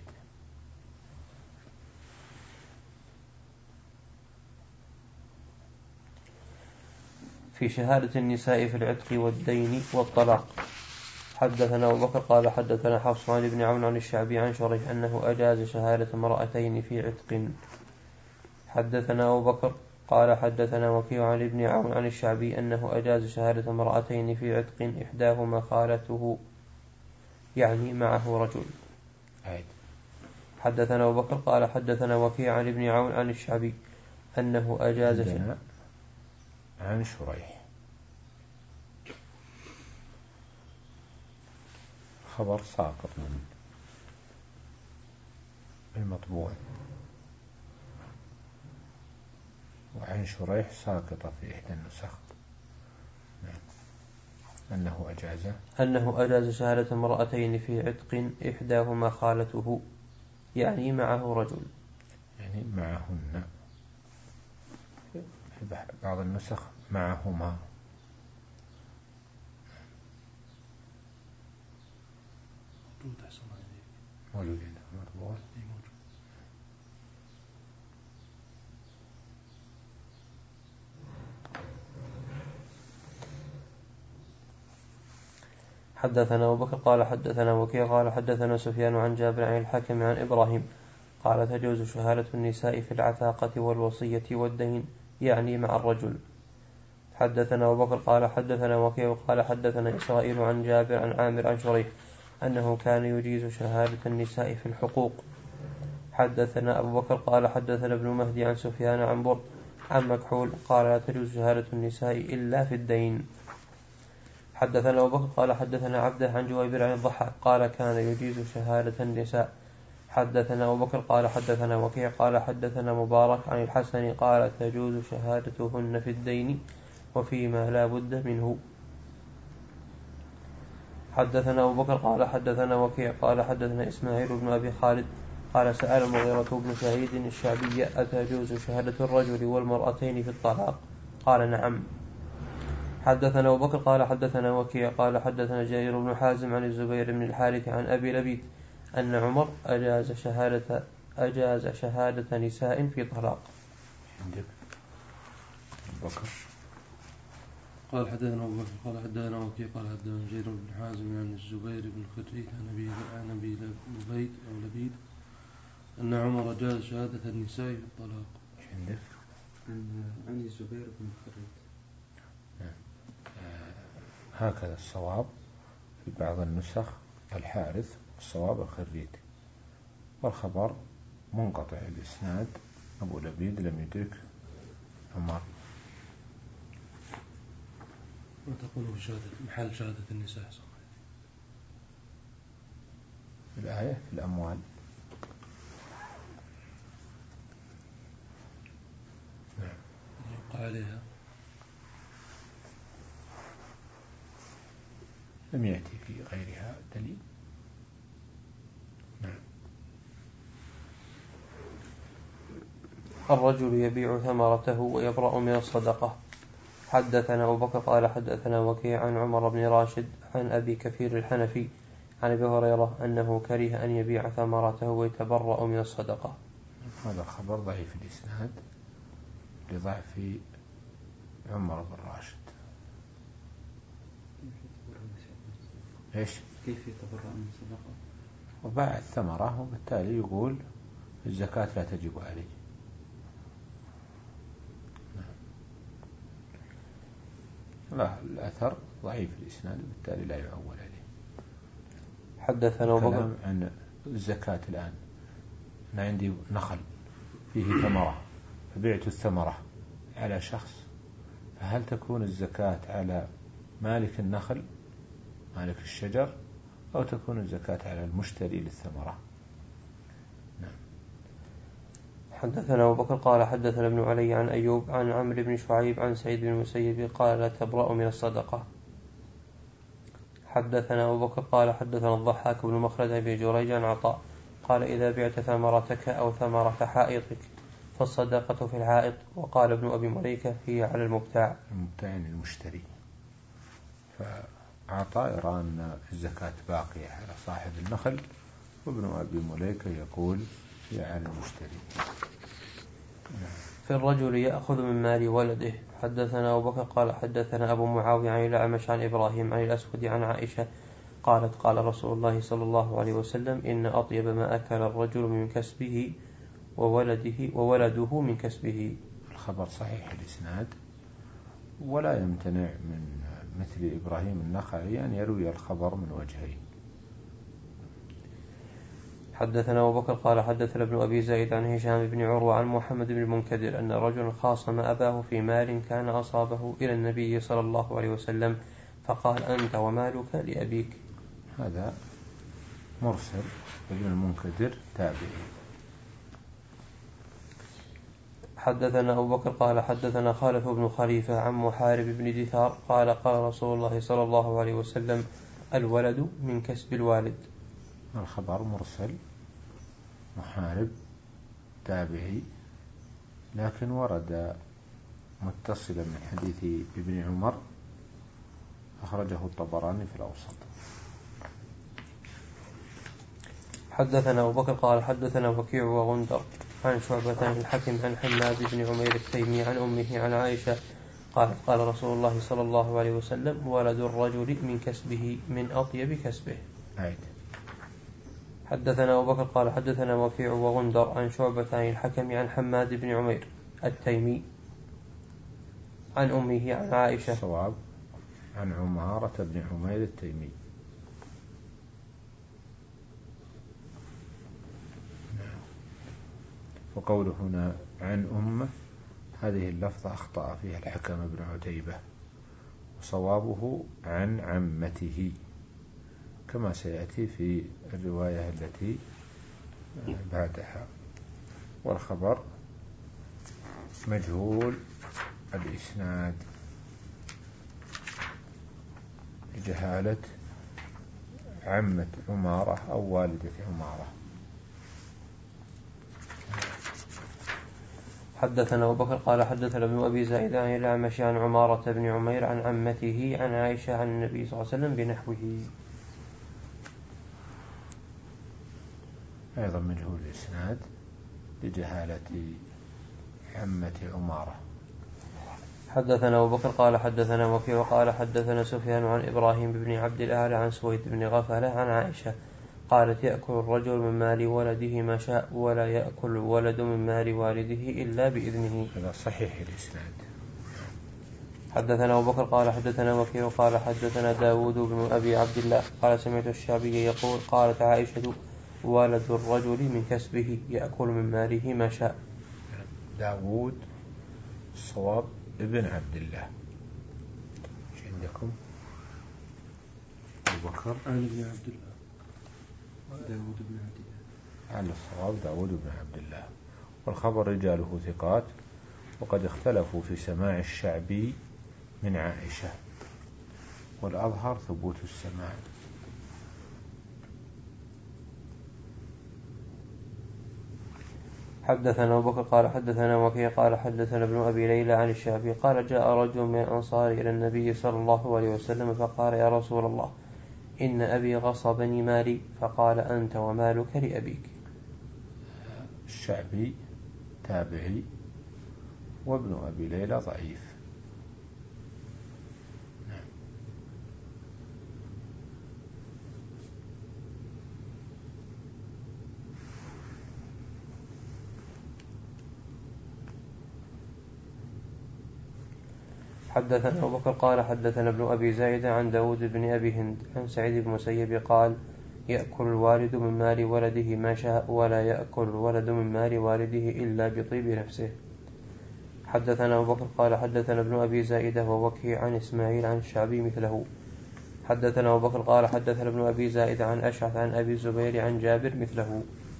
في شهادة النساء في العتق والدين والطلاق. حدثنا أبو بكر قال حدثنا حفص عن ابن عون عن الشعبي عن شريح أنه أجاز شهادة امرأتين في عتق. حدثنا أبو بكر قال حدثنا وكيع عن ابن عون عن الشعبي أنه أجاز شهادة امرأتين في عتق إحداهما خالته يعني معه رجل. حدثنا أبو بكر قال حدثنا وكيع عن ابن عون عن الشعبي أنه أجاز شهادة عن شريح خبر ساقط من المطبوع وعن شريح ساقطة في إحدى النسخ أنه أجاز أنه أجاز شهادة امرأتين في عتق إحداهما خالته يعني معه رجل يعني معهن في بعض النسخ معهما. موجود مطبوع. حدثنا أبو بكر قال حدثنا وكيع قال حدثنا سفيان عن جابر عن الحكم عن إبراهيم قال تجوز شهادة النساء في العتاقة والوصية والدين، يعني مع الرجل. حدثنا أبو بكر قال حدثنا وكيع قال حدثنا إسرائيل عن جابر عن عامر عن شريح أنه كان يجيز شهادة النساء في الحقوق. حدثنا أبو بكر قال حدثنا ابن مهدي عن سفيان عن برد عن مكحول قال لا تجوز شهادة النساء إلا في الدين. حدثنا أبو بكر قال حدثنا عبده عن جويبر عن الضحاك قال كان يجيز شهادة النساء. حدثنا أبو بكر قال حدثنا وكيع قال حدثنا مبارك عن الحسن قال تجوز شهادتهن في الدين وفيما لا بد منه. حدثنا أبو بكر قال حدثنا وكيع قال حدثنا إسماعيل بن أبي خالد قال سأل المغيرة بن سعيد الشعبي أتجوز شهادة الرجل والمرأتين في الطلاق؟ قال نعم. حدثنا أبو بكر قال حدثنا وكيع قال حدثنا جرير بن حازم عن الزبير بن الحارث عن أبي لبيد أن عمر أجاز شهادة أجاز شهادة نساء في طلاق. بكر قال حدثنا أبو بكر قال حدثنا وكيع قال حدثنا جرير بن حازم عن الزبير بن خريج عن أبي عن أبي لبيد أو لبيد أن عمر أجاز شهادة النساء في الطلاق. عندك عن الزبير بن خريج. هكذا الصواب في بعض النسخ الحارث، الصواب الخريج، والخبر منقطع الإسناد أبو لبيد لم يدرك عمر. ما تقول في شهادة محل شهادة النساء الآية في الأموال. يقع عليها لم يأتي في غيرها دليل. نعم. الرجل يبيع ثمرته ويبرأ من الصدقة. حدثنا أبو بكر قال حدثنا وكيع عن عمر بن راشد عن أبي كثير الحنفي عن أبي هريرة أنه كره أن يبيع ثمرته ويتبرأ من الصدقة. هذا الخبر ضعيف الإسناد لضعف عمر بن راشد. إيش؟ كيف يتبرأ من الصدقة؟ وباع الثمرة وبالتالي يقول الزكاة لا تجب عليه. لا، الأثر ضعيف الإسناد وبالتالي لا يعول عليه. حدثنا أبو بكر عن الزكاة الآن، أنا عندي نخل فيه ثمرة فبعت الثمرة على شخص، فهل تكون الزكاة على مالك النخل مالك الشجر أو تكون الزكاة على المشتري للثمرة؟ نعم. حدثنا أبو بكر قال حدثنا ابن علي عن أيوب عن عمرو بن شعيب عن سعيد بن المسيب قال لا تبرأ من الصدقة. حدثنا أبو بكر قال حدثنا الضحاك بن مخلد بن جريج عن عطاء قال إذا بعت ثمرتك أو ثمرة حائطك فالصدقة في الحائط. وقال ابن أبي مليكة هي على المبتاع. المبتاع المشتري. فعطاء يرى أن الزكاة باقية على صاحب النخل، وابن أبي مليكة يقول هي على المشتري. في الرجل يأخذ من مال ولده. حدثنا أبو بكر قال حدثنا أبو معاوية عن الأعمش عن إبراهيم عن الأسود عن عائشة قالت قال رسول الله صلى الله عليه وسلم إن أطيب ما أكل الرجل من كسبه وولده وولده من كسبه. الخبر صحيح الإسناد، ولا يمتنع من مثل إبراهيم النخعي أن يروي الخبر من وجهين. حدثنا أبو بكر قال حدثنا ابن أبي زايد عن هشام بن عروة عن محمد بن المنكدر أن رجلا خاصم أباه في مال كان أصابه إلى النبي صلى الله عليه وسلم فقال أنت ومالك لأبيك. هذا مرسل، ابن المنكدر تابعي. حدثنا أبو بكر قال حدثنا خالف بن خليفة عن محارب بن دثار قال قال رسول الله صلى الله عليه وسلم الولد من كسب الوالد. الخبر مرسل، محارب تابعي، لكن ورد متصلا من حديث ابن عمر أخرجه الطبراني في الأوسط. حدثنا أبو بكر قال حدثنا وكيع وغندر عن شعبة عن الحكم عن حماد بن عمير التيمي عن أمه عن عائشة قالت قال رسول الله صلى الله عليه وسلم ولد الرجل من كسبه من أطيب كسبه. عيد. حدثنا أبو بكر قال حدثنا وكيع وغندر عن شعبة عن الحكم عن حماد بن عمير التيمي عن أمه عن عائشة. صواب عن عمارة بن عمير التيمي. وقوله هنا عن أمه هذه اللفظة أخطأ فيها الحكم بن عتيبة، وصوابه عن عمته كما سيأتي في الرواية التي بعدها. والخبر مجهول الإسناد لجهالة عمة عمارة أو والدة عمارة. حدثنا أبو بكر قال حدثنا ابن أبي زائد عن الأعمش عن عمارة بن عمير عن عمته عن عائشة عن النبي صلى الله عليه وسلم بنحوه. أيضا مجهول الإسناد لجهالة عمة عمارة. حدثنا أبو بكر قال حدثنا وكيع قال حدثنا سفيان عن إبراهيم بن عبد الأعلى عن سويد بن غفلة عن عائشة قالت يأكل الرجل من مال ولده ما شاء ولا يأكل الولد من مال والده إلا بإذنه. هذا صحيح الإسناد. حدثنا أبو بكر قال حدثنا وكيع قال حدثنا داود بن أبي عبد الله قال سمعت الشعبي يقول قالت عائشة ولد الرجل من كسبه يأكل من ماله ما شاء. داود الصواب ابن عبد الله. ايش عندكم؟ أبو بكر عن ابن عبد الله داود بن عبد الله. على الصواب داود بن عبد الله. والخبر رجاله ثقات، وقد اختلفوا في سماع الشعبي من عائشة، والأظهر ثبوت السماع. حدثنا أبو بكر قال حدثنا وكيع قال حدثنا ابن أبي ليلى عن الشعبي قال جاء رجل من الأنصار إلى النبي صلى الله عليه وسلم فقال يا رسول الله إن أبي غصبني مالي، فقال أنت ومالك لأبيك. الشعبي تابعي، وابن أبي ليلى ضعيف. حدثنا أبو بكر قال حدثنا ابن أبي زايد عن داود بن أبي هند عن سعيد بن مسيب قال يأكل الوالد من مال ولده ما شاء ولا يأكل الولد من مال والده إلا بطيب نفسه. حدثنا أبو بكر قال حدثنا ابن أبي زايد ووكيع عن إسماعيل عن الشعبي مثله. حدثنا أبو بكر قال حدثنا ابن أبي زايد عن أشعث عن أبي الزبير عن جابر مثله.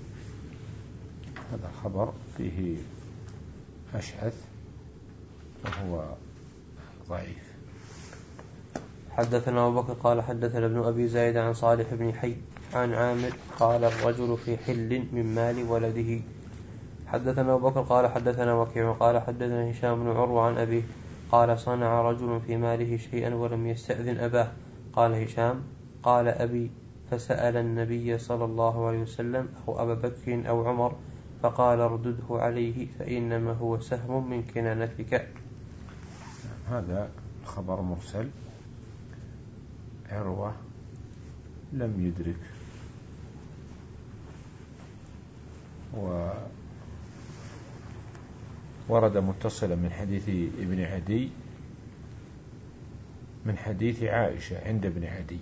هذا خبر فيه أشعث وهو ضعيف. حدثنا أبو بكر قال حدثنا ابن أبي زايد عن صالح بن حي عن عامر قال الرجل في حل من مال ولده. حدثنا أبو بكر قال حدثنا وكيع قال حدثنا هشام بن عروة عن أبيه قال صنع رجل في ماله شيئا ولم يستأذن أباه. قال هشام قال أبي فسأل النبي صلى الله عليه وسلم أو أبا بكر أو عمر فقال اردده عليه فإنما هو سهم من كنانتك. هذا خبر مرسل. عروة لم يدرك، وورد متصلا من حديث ابن عدي من حديث عائشة عند ابن عدي.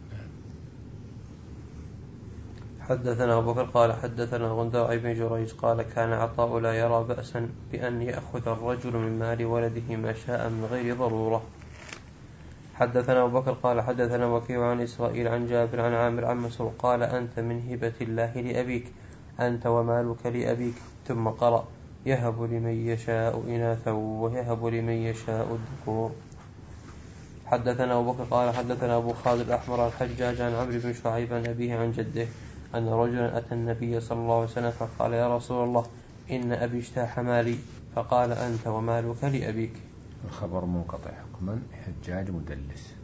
حدثنا أبو بكر قال حدثنا غندر بن جريج قال كان عطاء لا يرى بأسا بأن يأخذ الرجل من مال ولده ما شاء من غير ضرورة. حدثنا أبو بكر قال حدثنا وكيع عن إسرائيل عن جابر عن عامر عن مسروق قال أنت من هبة الله لأبيك أنت ومالك لأبيك، ثم قرأ يهب لمن يشاء إناثا ويهب لمن يشاء الذكور. حدثنا أبو بكر قال حدثنا أبو خالد الأحمر عن الحجاج عن عمرو بن شعيب عن أبيه عن جده أن رجلا أتى النبي صلى الله عليه وسلم فقال يا رسول الله إن أبي اجتاح مالي، فقال أنت ومالك لأبيك. الخبر منقطع حكما، حجاج مدلس.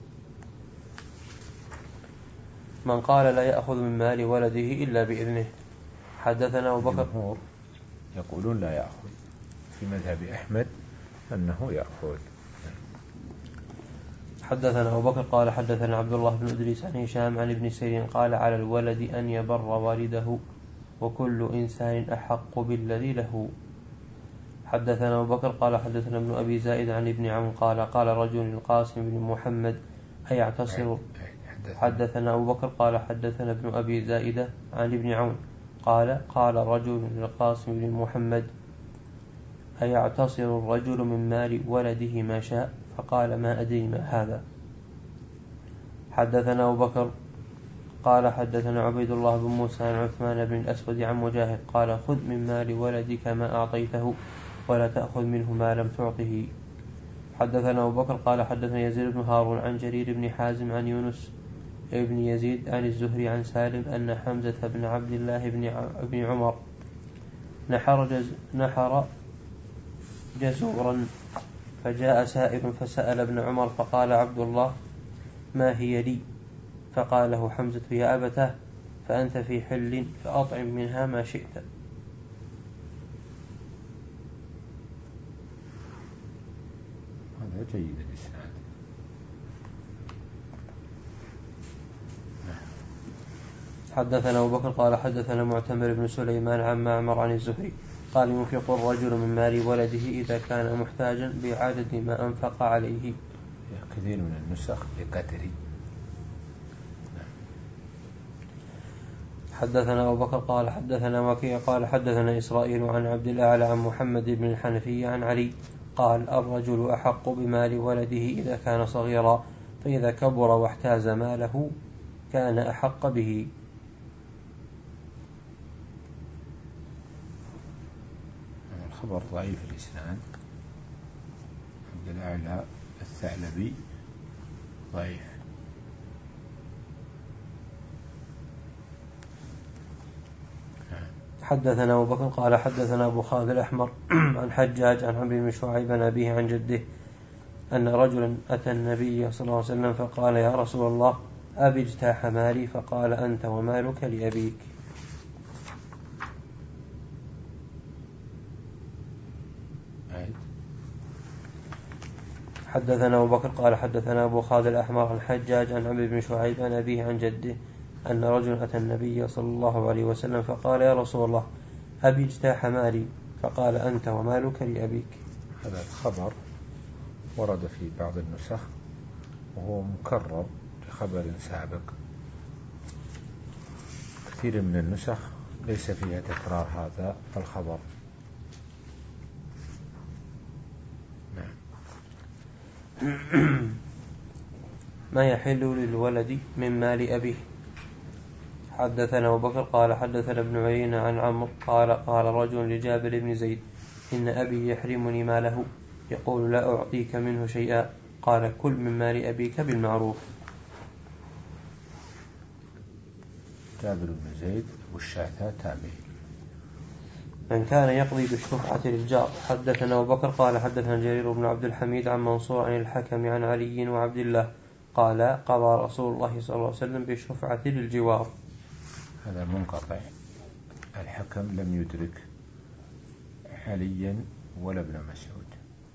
من قال لا يأخذ من مال ولده إلا بإذنه. حدثنا أبو بكر الجمهور يقولون لا يأخذ، في مذهب أحمد أنه يأخذ. حدثنا أبو بكر قال حدثنا عبد الله بن إدريس عن هشام عن ابن سيرين قال على الولد أن يبر والده وكل إنسان أحق بالذي له. حدثنا أبو بكر قال حدثنا ابن أبي زائد عن ابن عون قال قال رجل القاسم بن محمد أيعتصر. حدثنا أبو بكر قال حدثنا ابن أبي زائدة عن ابن عون قال قال رجل للقاسم بن محمد أيعتصر الرجل من مال ولده ما شاء؟ فقال ما أدري ما هذا. حدثنا أبو بكر قال حدثنا عبيد الله بن موسى عن عثمان بن الأسود عن مجاهد قال خذ من مال ولدك ما أعطيته ولا تأخذ منه ما لم تعطه. حدثنا أبو بكر قال حدثنا يزيد بن هارون عن جرير بن حازم عن يونس ابن يزيد عن الزهري عن سالم أن حمزة بن عبد الله بن عمر نحر, جز نحر جزورا فجاء سائل فسأل ابن عمر فقال عبد الله ما هي لي؟ فقال له حمزة يا أبتاه فأنت في حل فأطعم منها ما شئت. هذا جيد الإسناد. حدثنا أبو بكر قال حدثنا معتمر بن سليمان عن معمر عن الزهري قال ينفق الرجل من مال ولده إذا كان محتاجا بعدد ما أنفق عليه. كثير من النسخ بقدري. حدثنا أبو بكر قال حدثنا وكيع قال حدثنا إسرائيل عن عبد الأعلى عن محمد بن الحنفية عن علي قال الرجل أحق بمال ولده إذا كان صغيرا فإذا كبر واحتاز ماله كان أحق به. الخبر ضعيف الإسناد. عبد الأعلى الثعلبي ضعيف. حدثنا أبو بكر قال حدثنا أبو خالد الأحمر عن حجاج عن عمرو بن شعيب عن أبيه عن جده أن رجلا أتى النبي صلى الله عليه وسلم فقال يا رسول الله أبي اجتاح مالي؟ فقال أنت ومالك لأبيك. حدثنا أبو بكر قال حدثنا أبو خالد الأحمر عن حجاج عن عمرو بن شعيب عن أبيه عن جده أن رجلا أتى النبي صلى الله عليه وسلم فقال يا رسول الله أبي اجتاح مالي؟ فقال أنت ومالك لأبيك. هذا الخبر ورد في بعض النسخ وهو مكرر بخبر سابق. كثير من النسخ ليس فيها تكرار هذا الخبر. ما يحل للولد من مال أبيه. حدثنا أبو بكر قال حدثنا ابن عيينة عن عمرو قال قال رجل لجابر بن زيد إن أبي يحرمني ماله يقول لا أعطيك منه شيئا قال كل من مال أبيك بالمعروف. جابر بن زيد والشعثاء تابعي. من كان يقضي بالشفعة للجار. حدثنا أبو بكر قال حدثنا جرير بن عبد الحميد عن منصور عن الحكم عن علي وعبد الله قال قضى رسول الله صلى الله عليه وسلم بالشفعة للجوار. هذا منقطع. الحكم لم يدرك عليا ولا ابن مسعود.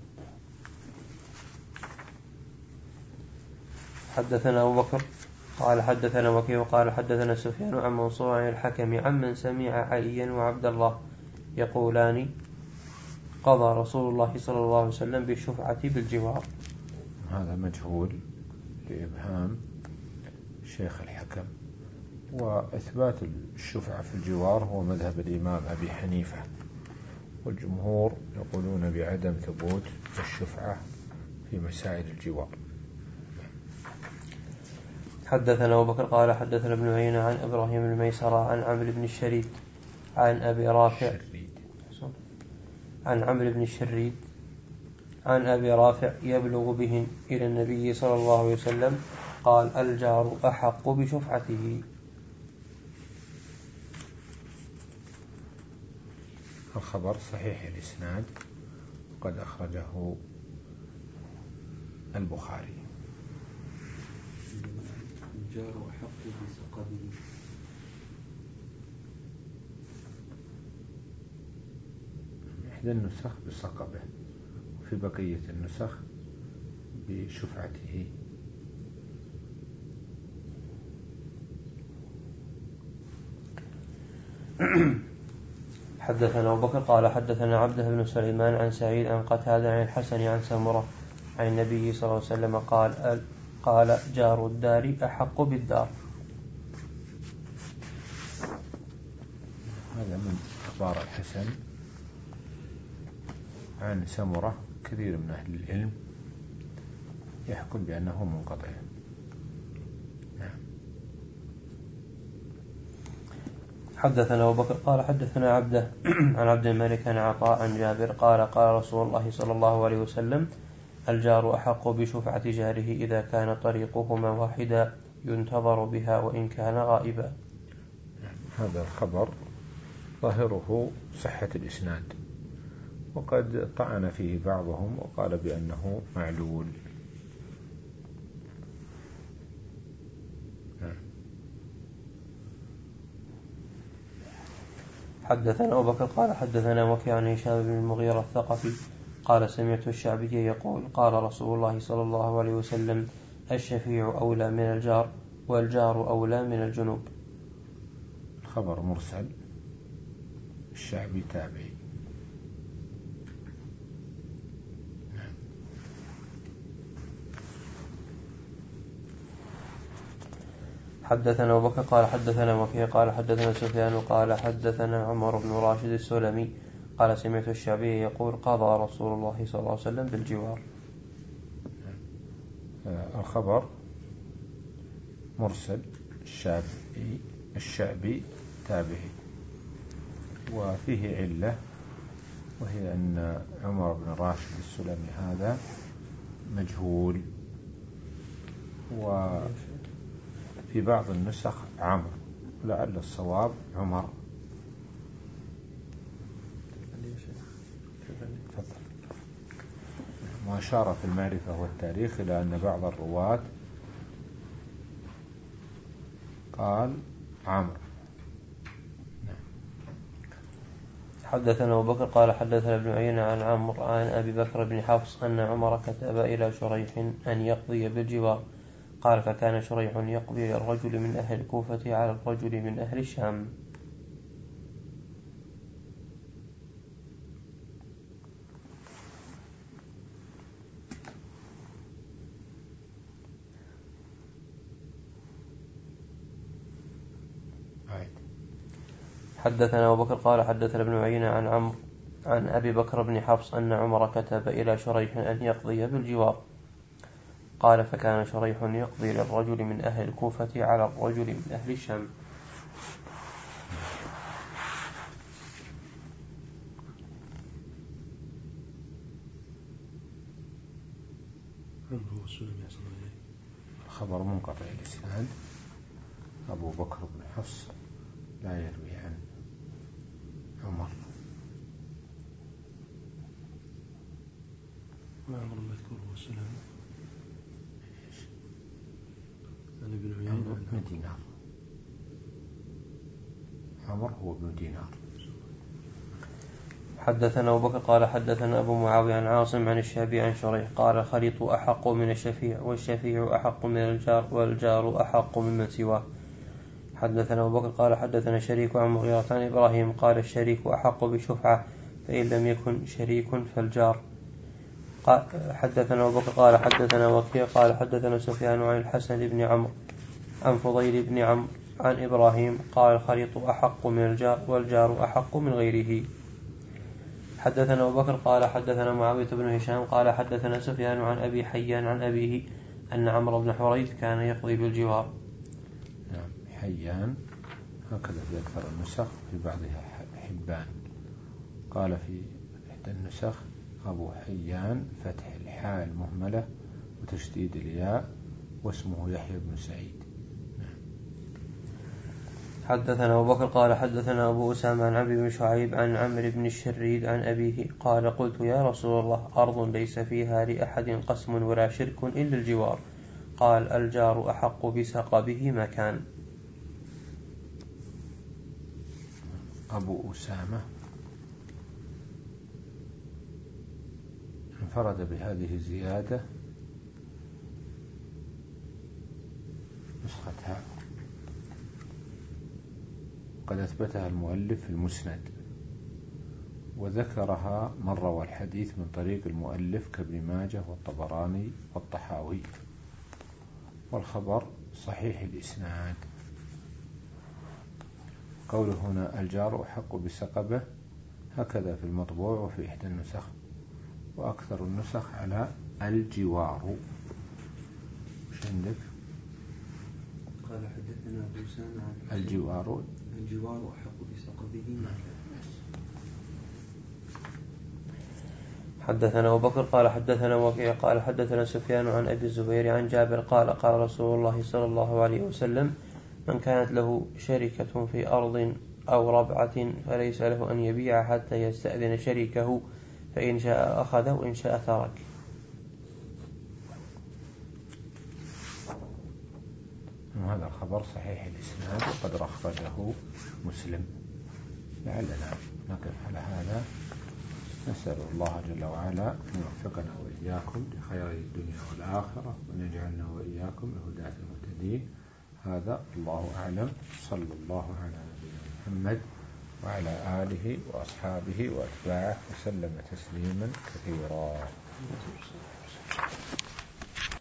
حدثنا أبو بكر قال حدثنا وكيع قال حدثنا سفيان عن منصور عن الحكم عمن سمع عليا وعبد الله يقولان قضى رسول الله صلى الله عليه وسلم بالشفعة بالجوار. هذا مجهول لإبهام شيخ الحكم. وإثبات الشفعة في الجوار هو مذهب الإمام أبي حنيفة، والجمهور يقولون بعدم ثبوت الشفعة في مسائل الجوار. حدثنا أبو بكر قال حدثنا ابن عيينة عن إبراهيم بن ميسرة عن عمرو بن الشريد عن أبي رافع عن عمرو بن الشريد عن أبي رافع يبلغ بهم إلى النبي صلى الله عليه وسلم قال الجار أحق بشفعته. الخبر صحيح الإسناد قد أخرجه البخاري. الجار أحق بسقبه. إحدى النسخ بسقبه وفي بقية النسخ بشفعته. حدثنا أبو بكر قال حدثنا عبده بن سليمان عن سعيد عن قتادة عن الحسن عن سمرة عن النبي صلى الله عليه وسلم قال قال جار الدار أحق بالدار. هذا من أخبار الحسن عن سمرة. كثير من أهل العلم يحكم بأنه منقطع. حدثنا أبو بكر قال حدثنا عبده عن عبد الملك عن عطاء عن جابر قال قال رسول الله صلى الله عليه وسلم الجار أحق بشفعة جاره إذا كان طريقهما واحدا ينتظر بها وإن كان غائبا. هذا الخبر ظاهره صحة الإسناد، وقد طعن فيه بعضهم وقال بأنه معلول. حدثنا أبو بكر قال حدثنا وكيع عن هشام بن المغيرة الثقفي قال سمعت الشعبي يقول قال رسول الله صلى الله عليه وسلم الشفيع أولى من الجار والجار أولى من الجنوب. خبر مرسل، الشعبي تابعي. حدثنا أبو بكر قال حدثنا وكيع قال حدثنا سفيان قال حدثنا عمر بن راشد السلمي قال سمعت الشعبي يقول قضى رسول الله صلى الله عليه وسلم بالجوار. الخبر مرسل، الشعبي الشعبي تابعي، وفيه علة، وهي أن عمر بن راشد السلمي هذا مجهول، وفي بعض النسخ عمرو، لعل الصواب عمر. وأشار في المعرفة والتاريخ إلى أن بعض الرواة قال عمرو. حدثنا أبو بكر قال حدثنا ابن عيينة عن عمرو عن أبي بكر بن حفص أن عمر كتب إلى شريح أن يقضي بالجوار قال فكان شريح يقضي الرجل من أهل الكوفة على الرجل من أهل الشام. حدثنا أبو بكر قال حدثنا ابن عيينة عن عمرو عن أبي بكر بن حفص أن عمر كتب إلى شريح أن يقضي بالجوار قال فكان شريح يقضي للرجل من أهل الكوفة على الرجل من أهل الشام. خبر منقطع الإسناد. أبو بكر بن حفص لا يروي عن عمر. ما عمر المذكور هو السلام عن ابن عيينة بن دينار. عمر هو ابن دينار. حدثنا أبو بكر قال حدثنا أبو معاوية عن عاصم عن الشعبي عن شريح قال الخليط أحق من الشفيع والشفيع أحق من الجار والجار أحق ممن سواه. حدثنا أبو بكر قال حدثنا شريك عن مغيرة عن إبراهيم قال الشريك أحق بشفعة فإن لم يكن شريك فالجار. حدثنا أبو بكر قال حدثنا وكيع قال حدثنا سفيان عن الحسن بن عمرو عن فضيل بن عمرو عن إبراهيم قال الخليط أحق من الجار والجار أحق من غيره. حدثنا أبو بكر قال حدثنا معاوية بن هشام قال حدثنا سفيان عن أبي حيان عن أبيه أن عمرو بن حريث كان يقضي بالجوار. نعم، حيان هكذا في أكثر النسخ، في بعضها حبان. قال في إحدى النسخ أبو حيان فتح الحاء المهملة وتشديد الياء واسمه يحيى بن سعيد. حدثنا أبو بكر قال حدثنا أبو أسامة عن عبد بن شعيب عن عمرو بن الشريد عن أبيه قال قلت يا رسول الله أرض ليس فيها لأحد قسم ولا شرك إلا الجوار قال الجار أحق بسقبه مكان. أبو أسامة انفرد بهذه الزيادة نسختها وقد أثبتها المؤلف في المسند، وذكرها من روى الحديث من طريق المؤلف كابن ماجه والطبراني والطحاوي، والخبر صحيح الإسناد. قوله هنا الجار أحق بسقبه هكذا في المطبوع وفي إحدى النسخ، وأكثر النسخ على الجوار. وش عندك؟ قال حدثنا أبو أسامة عن الجوار الجوار أحق بسقبه ما كان. حدثنا أبو بكر قال حدثنا وكيع قال حدثنا سفيان عن أبي الزبير عن جابر قال قال رسول الله صلى الله عليه وسلم: من كانت له شركة في أرض أو ربعة فليس له أن يبيع حتى يستأذن شريكه، فإن شاء أخذ وإن شاء ترك. وهذا الخبر صحيح الإسناد وقد أخرجه مسلم. لعلنا نقف على هذا، نسأل الله جل وعلا أن يوفقنا وإياكم لخير الدنيا والآخرة، وأن يجعلنا وإياكم لهداة المهتدين. هذا الله أعلم. صلى الله على نبينا محمد وعلى آله وأصحابه وأتباعه وسلم تسليما كثيرا.